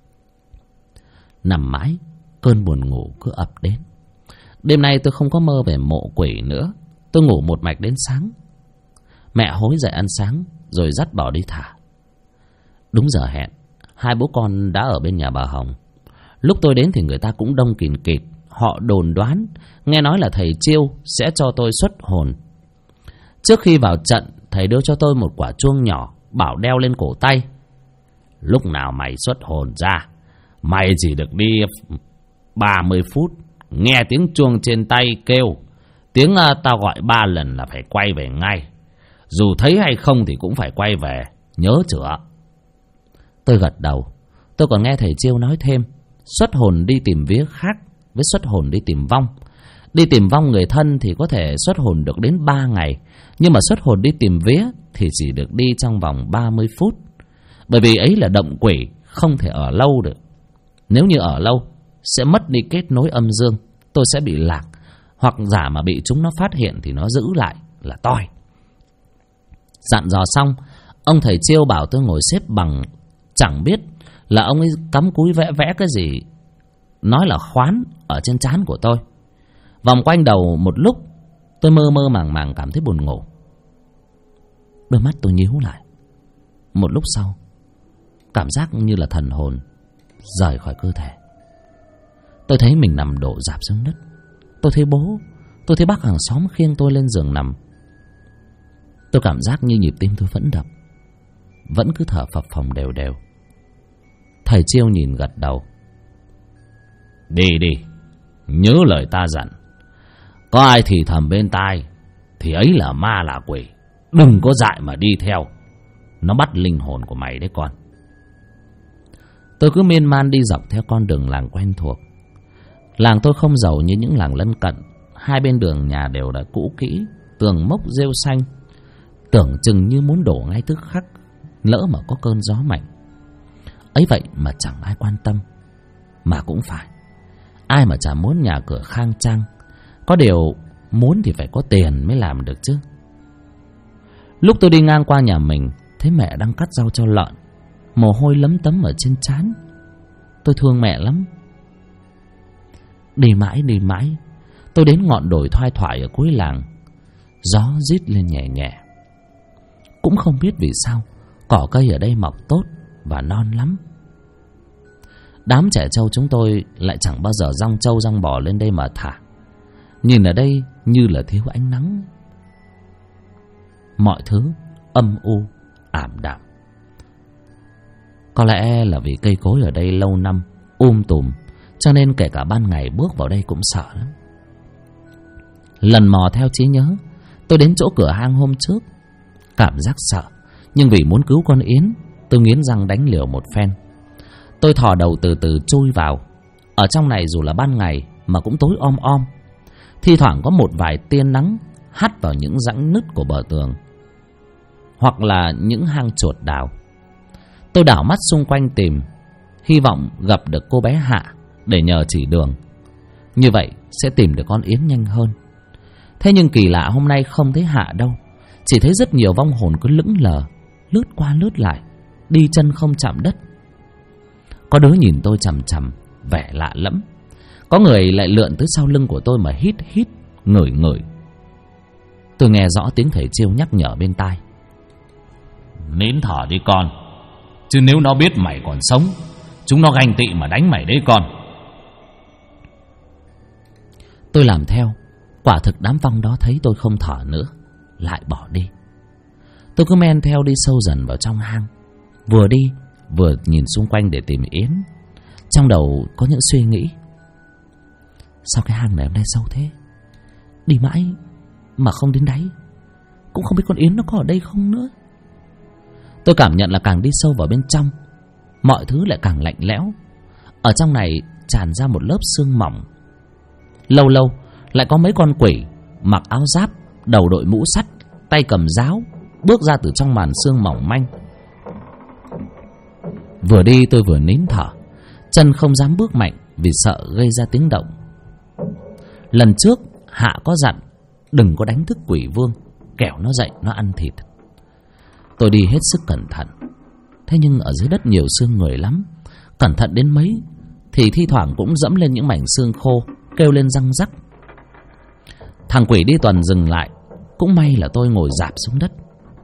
Nằm mãi, cơn buồn ngủ cứ ập đến. Đêm nay tôi không có mơ về mộ quỷ nữa. Tôi ngủ một mạch đến sáng. Mẹ hối dậy ăn sáng rồi dắt Bảo đi thả. Đúng giờ hẹn, hai bố con đã ở bên nhà bà Hồng. Lúc tôi đến thì người ta cũng đông kìn kịt. Họ đồn đoán, nghe nói là thầy Chiêu sẽ cho tôi xuất hồn. Trước khi vào trận, thầy đưa cho tôi một quả chuông nhỏ, bảo đeo lên cổ tay. Lúc nào mày xuất hồn ra, mày chỉ được đi 30 phút. Nghe tiếng chuông trên tay kêu, tiếng tao gọi 3 lần là phải quay về ngay. Dù thấy hay không thì cũng phải quay về, nhớ chưa? Tôi gật đầu. Tôi còn nghe thầy Chiêu nói thêm, xuất hồn đi tìm vía khác với xuất hồn đi tìm vong. Đi tìm vong người thân thì có thể xuất hồn được đến 3 ngày, nhưng mà xuất hồn đi tìm vía thì chỉ được đi trong vòng 30 phút. Bởi vì ấy là động quỷ, không thể ở lâu được. Nếu như ở lâu sẽ mất đi kết nối âm dương, tôi sẽ bị lạc, hoặc giả mà bị chúng nó phát hiện thì nó giữ lại là toi. Dặn dò xong, ông thầy Chiêu bảo tôi ngồi xếp bằng. Chẳng biết là ông ấy cắm cúi vẽ cái gì, nói là khoán ở trên trán của tôi. Vòng quanh đầu một lúc, tôi mơ mơ màng màng cảm thấy buồn ngủ. Đôi mắt tôi nhíu lại. Một lúc sau, cảm giác như là thần hồn rời khỏi cơ thể. Tôi thấy mình nằm đổ rạp xuống đất. Tôi thấy bố, tôi thấy bác hàng xóm khiêng tôi lên giường nằm. Tôi cảm giác như nhịp tim tôi vẫn đập, vẫn cứ thở phập phồng đều đều. Thầy Chiêu nhìn gật đầu. Đi đi, nhớ lời ta dặn. Có ai thì thầm bên tai thì ấy là ma là quỷ, đừng có dại mà đi theo. Nó bắt linh hồn của mày đấy con. Tôi cứ miên man đi dọc theo con đường làng quen thuộc. Làng tôi không giàu như những làng lân cận. Hai bên đường nhà đều đã cũ kỹ, tường mốc rêu xanh, tưởng chừng như muốn đổ ngay tức khắc lỡ mà có cơn gió mạnh. Ấy vậy mà chẳng ai quan tâm. Mà cũng phải, ai mà chả muốn nhà cửa khang trang. Có điều muốn thì phải có tiền mới làm được chứ. Lúc tôi đi ngang qua nhà mình, thấy mẹ đang cắt rau cho lợn, mồ hôi lấm tấm ở trên trán. Tôi thương mẹ lắm. Đi mãi, tôi đến ngọn đồi thoai thoải ở cuối làng. Gió rít lên nhẹ nhẹ. Cũng không biết vì sao cỏ cây ở đây mọc tốt và non lắm. Đám trẻ trâu chúng tôi lại chẳng bao giờ dong trâu dong bò lên đây mà thả. Nhìn ở đây như là thiếu ánh nắng. Mọi thứ âm u, ảm đạm. Có lẽ là vì cây cối ở đây lâu năm tùm, cho nên kể cả ban ngày bước vào đây cũng sợ lắm. Lần mò theo trí nhớ, Tôi đến chỗ cửa hang hôm trước, cảm giác sợ, nhưng vì muốn cứu con Yến, tôi nghiến răng đánh liều một phen. Tôi thò đầu từ từ chui vào. Ở trong này dù là ban ngày mà cũng tối om om. Thi thoảng có một vài tia nắng hắt vào những rãnh nứt của bờ tường, hoặc là những hang chuột đào. Tôi đảo mắt xung quanh tìm, hy vọng gặp được cô bé Hạ để nhờ chỉ đường. Như vậy sẽ tìm được con Yến nhanh hơn. Thế nhưng kỳ lạ hôm nay không thấy Hạ đâu. Chỉ thấy rất nhiều vong hồn cứ lững lờ, lướt qua lướt lại, đi chân không chạm đất. Có đứa nhìn tôi chằm chằm, vẻ lạ lẫm. Có người lại lượn tới sau lưng của tôi mà hít hít, ngửi ngửi. Tôi nghe rõ tiếng thầy Chiêu nhắc nhở bên tai: nín thở đi con, chứ nếu nó biết mày còn sống, chúng nó ganh tị mà đánh mày đấy con. Tôi làm theo. Quả thực đám vong đó thấy tôi không thở nữa, lại bỏ đi. Tôi cứ men theo đi sâu dần vào trong hang, vừa đi vừa nhìn xung quanh để tìm Yến. Trong đầu có những suy nghĩ: sao cái hang này hôm nay sâu thế? Đi mãi mà không đến đáy, cũng không biết con Yến nó có ở đây không nữa. Tôi cảm nhận là càng đi sâu vào bên trong, mọi thứ lại càng lạnh lẽo. Ở trong này tràn ra một lớp sương mỏng. Lâu lâu lại có mấy con quỷ mặc áo giáp, đầu đội mũ sắt, tay cầm giáo, bước ra từ trong màn sương mỏng manh. Vừa đi tôi vừa nín thở, chân không dám bước mạnh vì sợ gây ra tiếng động. Lần trước Hạ có dặn đừng có đánh thức quỷ vương, kẻo nó dậy nó ăn thịt. Tôi đi hết sức cẩn thận. Thế nhưng ở dưới đất nhiều xương người lắm. Cẩn thận đến mấy thì thi thoảng cũng dẫm lên những mảnh xương khô, kêu lên răng rắc. Thằng quỷ đi tuần dừng lại. Cũng may là tôi ngồi rạp xuống đất.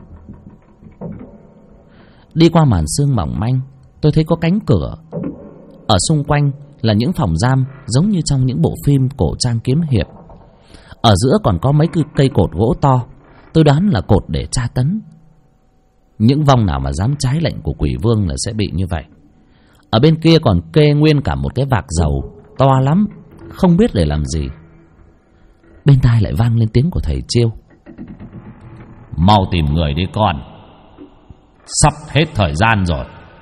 Đi qua màn sương mỏng manh, tôi thấy có cánh cửa. Ở xung quanh là những phòng giam giống như trong những bộ phim cổ trang kiếm hiệp. Ở giữa còn có mấy cây cột gỗ to. Tôi đoán là cột để tra tấn. Những vong nào mà dám trái lệnh của quỷ vương là sẽ bị như vậy. Ở bên kia còn kê nguyên cả một cái vạc dầu to lắm, không biết để làm gì. Bên tai lại vang lên tiếng của thầy Chiêu: mau tìm người đi con, sắp hết thời gian rồi.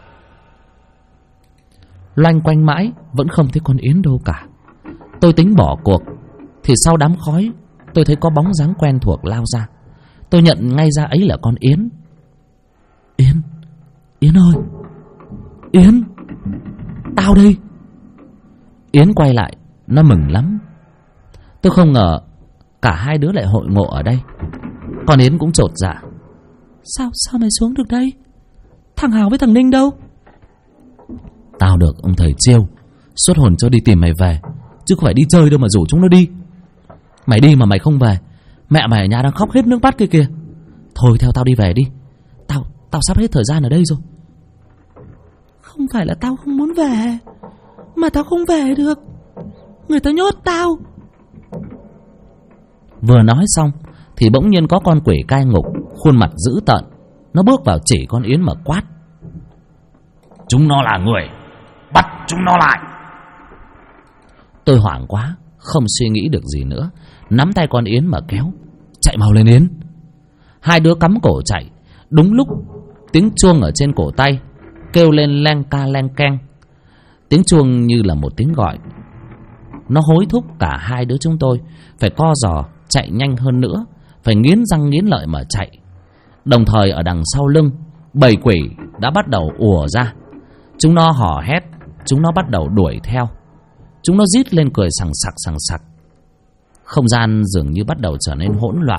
Loanh quanh mãi vẫn không thấy con Yến đâu cả. Tôi tính bỏ cuộc thì sau đám khói tôi thấy có bóng dáng quen thuộc lao ra. Tôi nhận ngay ra ấy là con Yến. Yến, Yến ơi, Yến, tao đây. Yến quay lại, nó mừng lắm. Tôi không ngờ cả hai đứa lại hội ngộ ở đây. Con Yến cũng chột dạ: Sao mày xuống được đây? Thằng Hào với thằng Ninh đâu? Tao được ông thầy Chiêu xuất hồn cho đi tìm mày về, chứ không phải đi chơi đâu mà rủ chúng nó đi. Mày đi mà mày không về, mẹ mày ở nhà đang khóc hết nước mắt kia kìa. Thôi theo tao đi về đi. Tao sắp hết thời gian ở đây rồi. Không phải là tao không muốn về, mà tao không về được, người ta nhốt tao. Vừa nói xong thì bỗng nhiên có con quỷ cai ngục, khuôn mặt dữ tợn, nó bước vào chỉ con Yến mà quát: chúng nó là người, bắt chúng nó lại. Tôi hoảng quá, không suy nghĩ được gì nữa, nắm tay con Yến mà kéo: chạy mau lên Yến. Hai đứa cắm cổ chạy. Đúng lúc tiếng chuông ở trên cổ tay kêu lên leng ca leng keng. Tiếng chuông như là một tiếng gọi. Nó hối thúc cả hai đứa chúng tôi phải co giò chạy nhanh hơn nữa, phải nghiến răng nghiến lợi mà chạy. Đồng thời ở đằng sau lưng, bầy quỷ đã bắt đầu ùa ra. Chúng nó hò hét, chúng nó bắt đầu đuổi theo. Chúng nó rít lên cười sằng sặc. Không gian dường như bắt đầu trở nên hỗn loạn.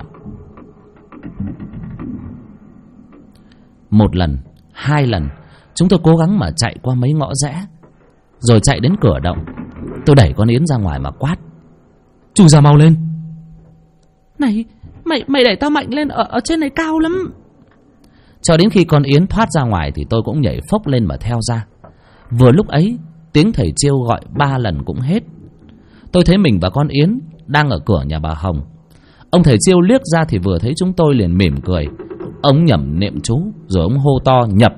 Một lần, hai lần, chúng tôi cố gắng mà chạy qua mấy ngõ rẽ, rồi chạy đến cửa động. Tôi đẩy con Yến ra ngoài mà quát: chui ra mau lên. Này, mày đẩy tao mạnh lên, ở trên này cao lắm. Cho đến khi con Yến thoát ra ngoài thì tôi cũng nhảy phốc lên mà theo ra. Vừa lúc ấy, tiếng thầy Chiêu gọi 3 lần cũng hết. Tôi thấy mình và con Yến đang ở cửa nhà bà Hồng. Ông thầy Chiêu liếc ra thì vừa thấy chúng tôi liền mỉm cười. Ông nhẩm niệm chú rồi ông hô to nhập.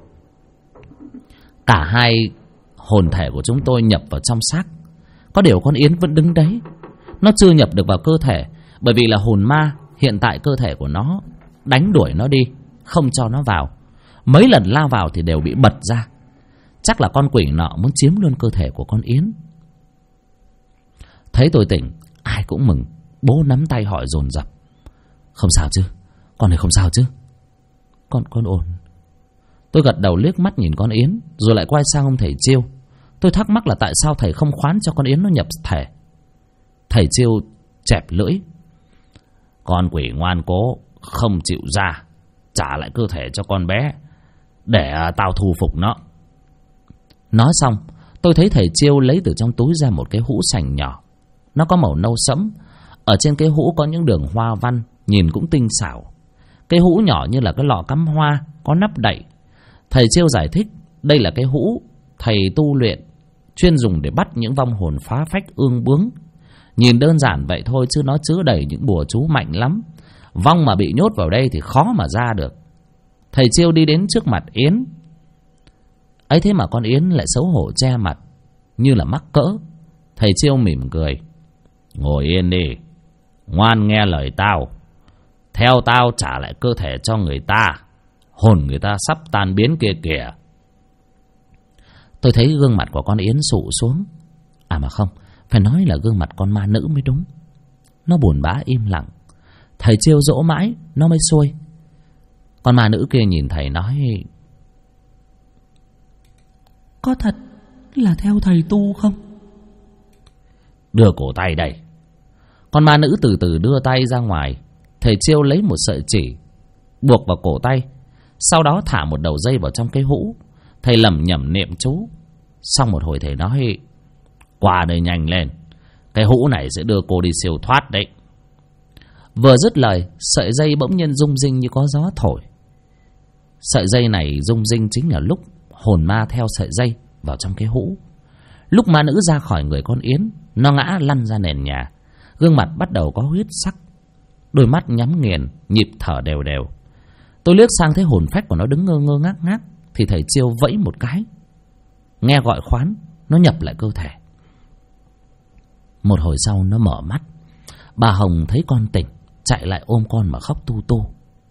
Cả hai hồn thể của chúng tôi nhập vào trong xác. Có điều con Yến vẫn đứng đấy. Nó chưa nhập được vào cơ thể, bởi vì là hồn ma hiện tại cơ thể của nó đánh đuổi nó đi, không cho nó vào. Mấy lần lao vào thì đều bị bật ra. Chắc là con quỷ nọ muốn chiếm luôn cơ thể của con Yến. Thấy tôi tỉnh, ai cũng mừng. Bố nắm tay hỏi dồn dập: Không sao chứ? Con này không sao chứ? Con ổn. Tôi gật đầu liếc mắt nhìn con Yến, rồi lại quay sang ông thầy Chiêu. Tôi thắc mắc là tại sao thầy không khoán cho con Yến nó nhập thể. Thầy Chiêu chẹp lưỡi: Con quỷ ngoan cố không chịu ra, trả lại cơ thể cho con bé để tao thu phục nó. Nói xong, tôi thấy thầy Chiêu lấy từ trong túi ra một cái hũ sành nhỏ. Nó có màu nâu sẫm. Ở trên cái hũ có những đường hoa văn, nhìn cũng tinh xảo. Cái hũ nhỏ như là cái lọ cắm hoa, có nắp đậy. Thầy Chiêu giải thích đây là cái hũ thầy tu luyện, chuyên dùng để bắt những vong hồn phá phách ương bướng. Nhìn đơn giản vậy thôi chứ nó chứa đầy những bùa chú mạnh lắm. Vong mà bị nhốt vào đây thì khó mà ra được. Thầy Chiêu đi đến trước mặt Yến. Ấy thế mà con Yến lại xấu hổ che mặt, như là mắc cỡ. Thầy Chiêu mỉm cười: Ngồi yên đi, ngoan nghe lời tao. Theo tao trả lại cơ thể cho người ta. Hồn người ta sắp tan biến kia kìa. Tôi thấy gương mặt của con Yến sụ xuống. À mà không, phải nói là gương mặt con ma nữ mới đúng. Nó buồn bã im lặng. Thầy Chiêu dỗ mãi nó mới xuôi. Con ma nữ kia nhìn thầy nói: Có thật là theo thầy tu không? Đưa cổ tay đây. Con ma nữ từ từ đưa tay ra ngoài. Thầy Chiêu lấy một sợi chỉ buộc vào cổ tay, sau đó thả một đầu dây vào trong cái hũ. Thầy lẩm nhẩm niệm chú. Xong một hồi thầy nói: Qua đây nhanh lên, cái hũ này sẽ đưa cô đi siêu thoát đấy. Vừa dứt lời, sợi dây bỗng nhiên rung rinh như có gió thổi. Sợi dây này rung rinh chính là lúc hồn ma theo sợi dây vào trong cái hũ. Lúc ma nữ ra khỏi người con Yến, nó ngã lăn ra nền nhà. Gương mặt bắt đầu có huyết sắc, đôi mắt nhắm nghiền, nhịp thở đều đều. Tôi liếc sang thấy hồn phách của nó đứng ngơ ngơ ngác ngác, thì thầy Chiêu vẫy một cái. Nghe gọi khoán, nó nhập lại cơ thể. Một hồi sau nó mở mắt. Bà Hồng thấy con tỉnh, chạy lại ôm con mà khóc tu tu.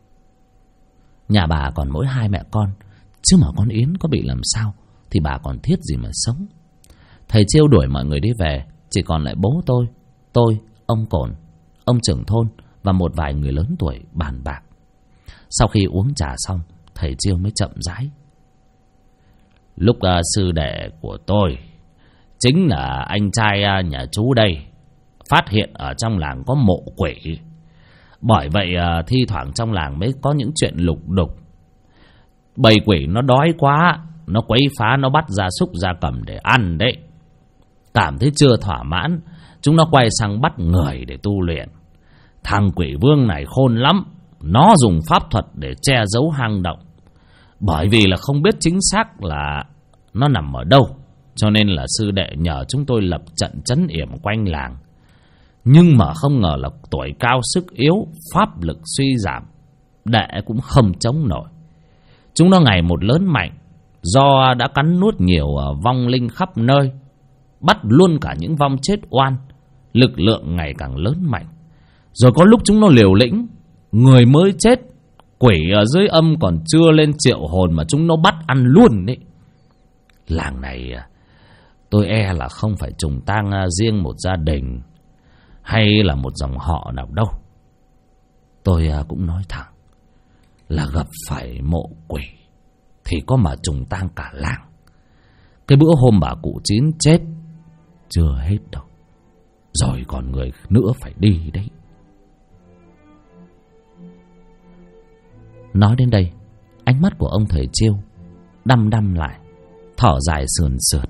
Nhà bà còn mỗi hai mẹ con, chứ mà con Yến có bị làm sao thì bà còn thiết gì mà sống. Thầy Chiêu đuổi mọi người đi về, chỉ còn lại bố tôi, ông Cồn, ông trưởng thôn và một vài người lớn tuổi bàn bạc. Sau khi uống trà xong, thầy Chiêu mới chậm rãi: Lúc sư đệ của tôi, chính là anh trai nhà chú đây, phát hiện ở trong làng có mộ quỷ. Bởi vậy thi thoảng trong làng mới có những chuyện lục đục. Bầy quỷ nó đói quá, nó quấy phá, nó bắt gia súc gia cầm để ăn đấy. Cảm thấy chưa thỏa mãn, chúng nó quay sang bắt người để tu luyện. Thằng quỷ vương này khôn lắm, nó dùng pháp thuật để che giấu hang động. Bởi vì là không biết chính xác là nó nằm ở đâu, cho nên là sư đệ nhờ chúng tôi lập trận trấn yểm quanh làng. Nhưng mà không ngờ là tuổi cao sức yếu, pháp lực suy giảm, đệ cũng không chống nổi. Chúng nó ngày một lớn mạnh, do đã cắn nuốt nhiều vong linh khắp nơi, bắt luôn cả những vong chết oan. Lực lượng ngày càng lớn mạnh. Rồi có lúc chúng nó liều lĩnh, người mới chết, quỷ ở dưới âm còn chưa lên triệu hồn mà chúng nó bắt ăn luôn đấy. Làng này tôi e là không phải trùng tang riêng một gia đình hay là một dòng họ nào đâu. Tôi cũng nói thẳng là gặp phải mộ quỷ thì có mà trùng tang cả làng. Cái bữa hôm bà cụ Chín chết chưa hết đâu, rồi còn người nữa phải đi đấy. Nói đến đây, ánh mắt của ông thầy Chiêu đăm đăm lại, thở dài sườn sượt.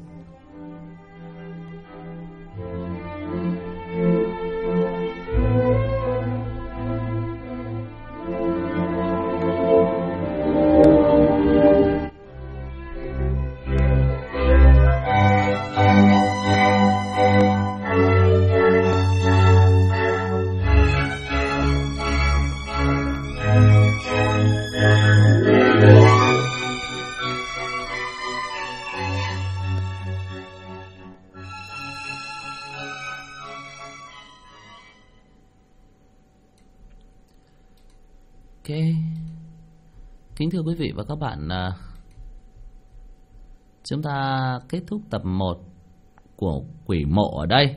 Kính thưa quý vị và các bạn, chúng ta kết thúc tập 1 của Quỷ Mộ ở đây.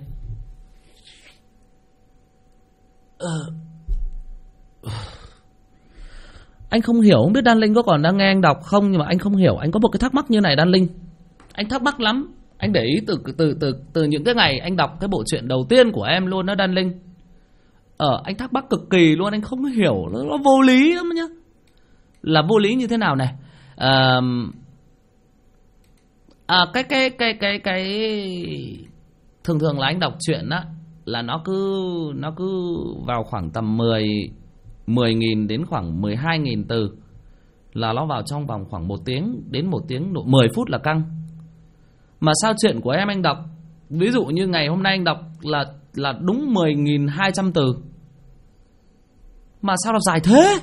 Anh không hiểu, không biết Đan Linh có còn đang nghe anh đọc không, nhưng mà anh không hiểu. Anh có một cái thắc mắc như này Đan Linh, anh thắc mắc lắm. Anh để ý từ những cái ngày anh đọc cái bộ truyện đầu tiên của em luôn đó Đan Linh. Anh thắc mắc cực kỳ luôn, anh không hiểu, nó vô lý lắm nhá. Là vô lý như thế nào này? Cái thường là anh đọc truyện á, là nó cứ vào khoảng tầm 10.000 đến khoảng 12.000 từ, là nó vào trong vòng khoảng 1 tiếng đến 1 tiếng 10 phút là căng. Mà sao chuyện của em anh đọc, ví dụ như ngày hôm nay anh đọc là đúng 10.200 từ, mà sao nó dài thế?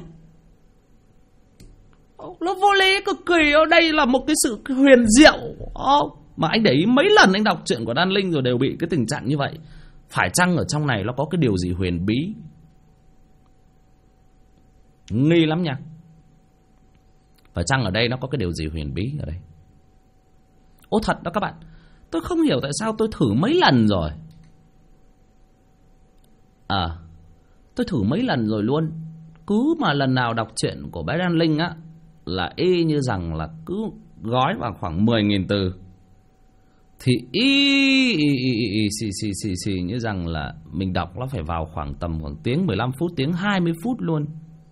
Nó vô lý cực kỳ. Ở đây là một cái sự huyền diệu. Mà anh để ý mấy lần anh đọc chuyện của Đan Linh rồi đều bị cái tình trạng như vậy. Phải chăng ở trong này nó có cái điều gì huyền bí? Nghi lắm nha. Phải chăng ở đây nó có cái điều gì huyền bí ở đây? Thật đó các bạn, tôi không hiểu tại sao tôi thử mấy lần rồi. Tôi thử mấy lần rồi luôn. Cứ mà lần nào đọc chuyện của bé Đan Linh á, là y như rằng là cứ gói vào khoảng 10.000 từ, thì xì như rằng là mình đọc nó phải vào khoảng tầm khoảng tiếng 15 phút, tiếng 20 phút luôn.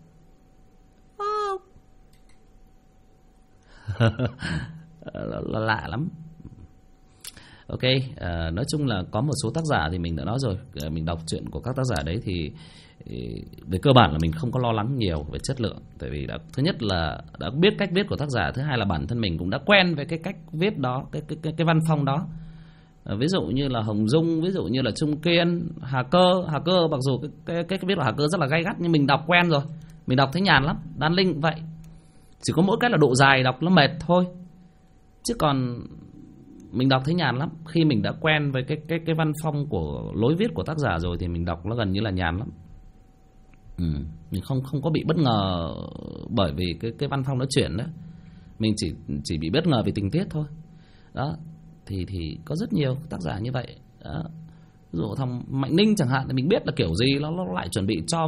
Lạ lắm. Ok, nói chung là có một số tác giả thì mình đã nói rồi, mình đọc chuyện của các tác giả đấy thì về cơ bản là mình không có lo lắng nhiều về chất lượng. Tại vì thứ nhất là đã biết cách viết của tác giả, thứ hai là bản thân mình cũng đã quen với cái cách viết đó, cái văn phong đó. Ví dụ như là Hồng Dung, ví dụ như là Trung Kiên, Hà Cơ mặc dù cái viết của Hà Cơ rất là gay gắt, nhưng mình đọc quen rồi, mình đọc thấy nhàn lắm. Đan Linh cũng vậy, chỉ có mỗi cái là độ dài đọc nó mệt thôi, chứ còn mình đọc thấy nhàn lắm. Khi mình đã quen với cái văn phong của lối viết của tác giả rồi thì mình đọc nó gần như là nhàn lắm. Mình không có bị bất ngờ bởi vì cái văn phong nó chuyển đó. Mình chỉ bị bất ngờ vì tình tiết thôi. Đó, thì có rất nhiều tác giả như vậy. Đó. Ví dụ thằng Mạnh Ninh chẳng hạn, thì mình biết là kiểu gì nó lại chuẩn bị cho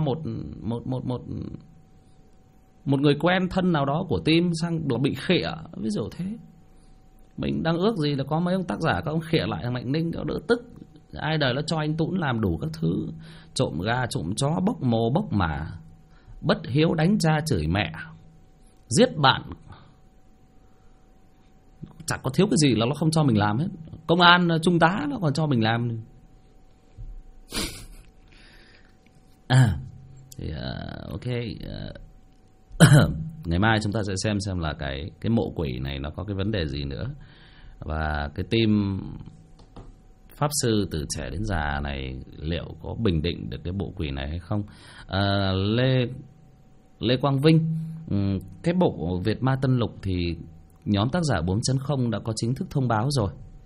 một người quen thân nào đó của team sang bị khịa, ví dụ thế. Mình đang ước gì là có mấy ông tác giả các ông khịa lại thằng Mạnh Ninh cho đỡ tức. Ai đời nó cho anh Tũn làm đủ các thứ, trộm gà trộm chó, bốc mồ bốc mả, bất hiếu đánh cha chửi mẹ, giết bạn, chẳng có thiếu cái gì là nó không cho mình làm hết. Công an trung tá nó còn cho mình làm. Ok. Ngày mai chúng ta sẽ xem là cái mộ quỷ này nó có cái vấn đề gì nữa, và cái team pháp sư từ trẻ đến già này liệu có bình định được cái bộ quỷ này hay không. Lê Quang Vinh, cái bộ Việt Ma Tân Lục thì nhóm tác giả 4.0 đã có chính thức thông báo rồi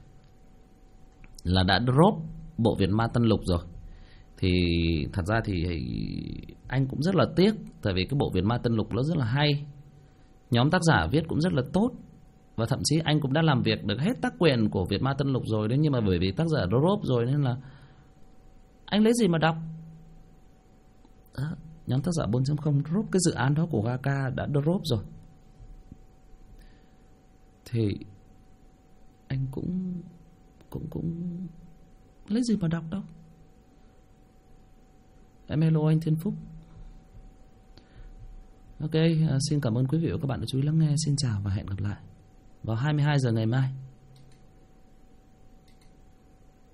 là đã drop bộ Việt Ma Tân Lục rồi. Thì thật ra thì anh cũng rất là tiếc, tại vì cái bộ Việt Ma Tân Lục nó rất là hay, nhóm tác giả viết cũng rất là tốt, và thậm chí anh cũng đã làm việc được hết tác quyền của Việt Ma Tân Lục rồi đấy. Nhưng mà bởi vì tác giả drop rồi nên là anh lấy gì mà đọc. Đó, nhóm tác giả 4.0 drop cái dự án đó của Gaka đã drop rồi, thì anh cũng lấy gì mà đọc đâu. Em hello anh Thiên Phúc. Ok, xin cảm ơn quý vị và các bạn đã chú ý lắng nghe. Xin chào và hẹn gặp lại vào 22 giờ ngày mai.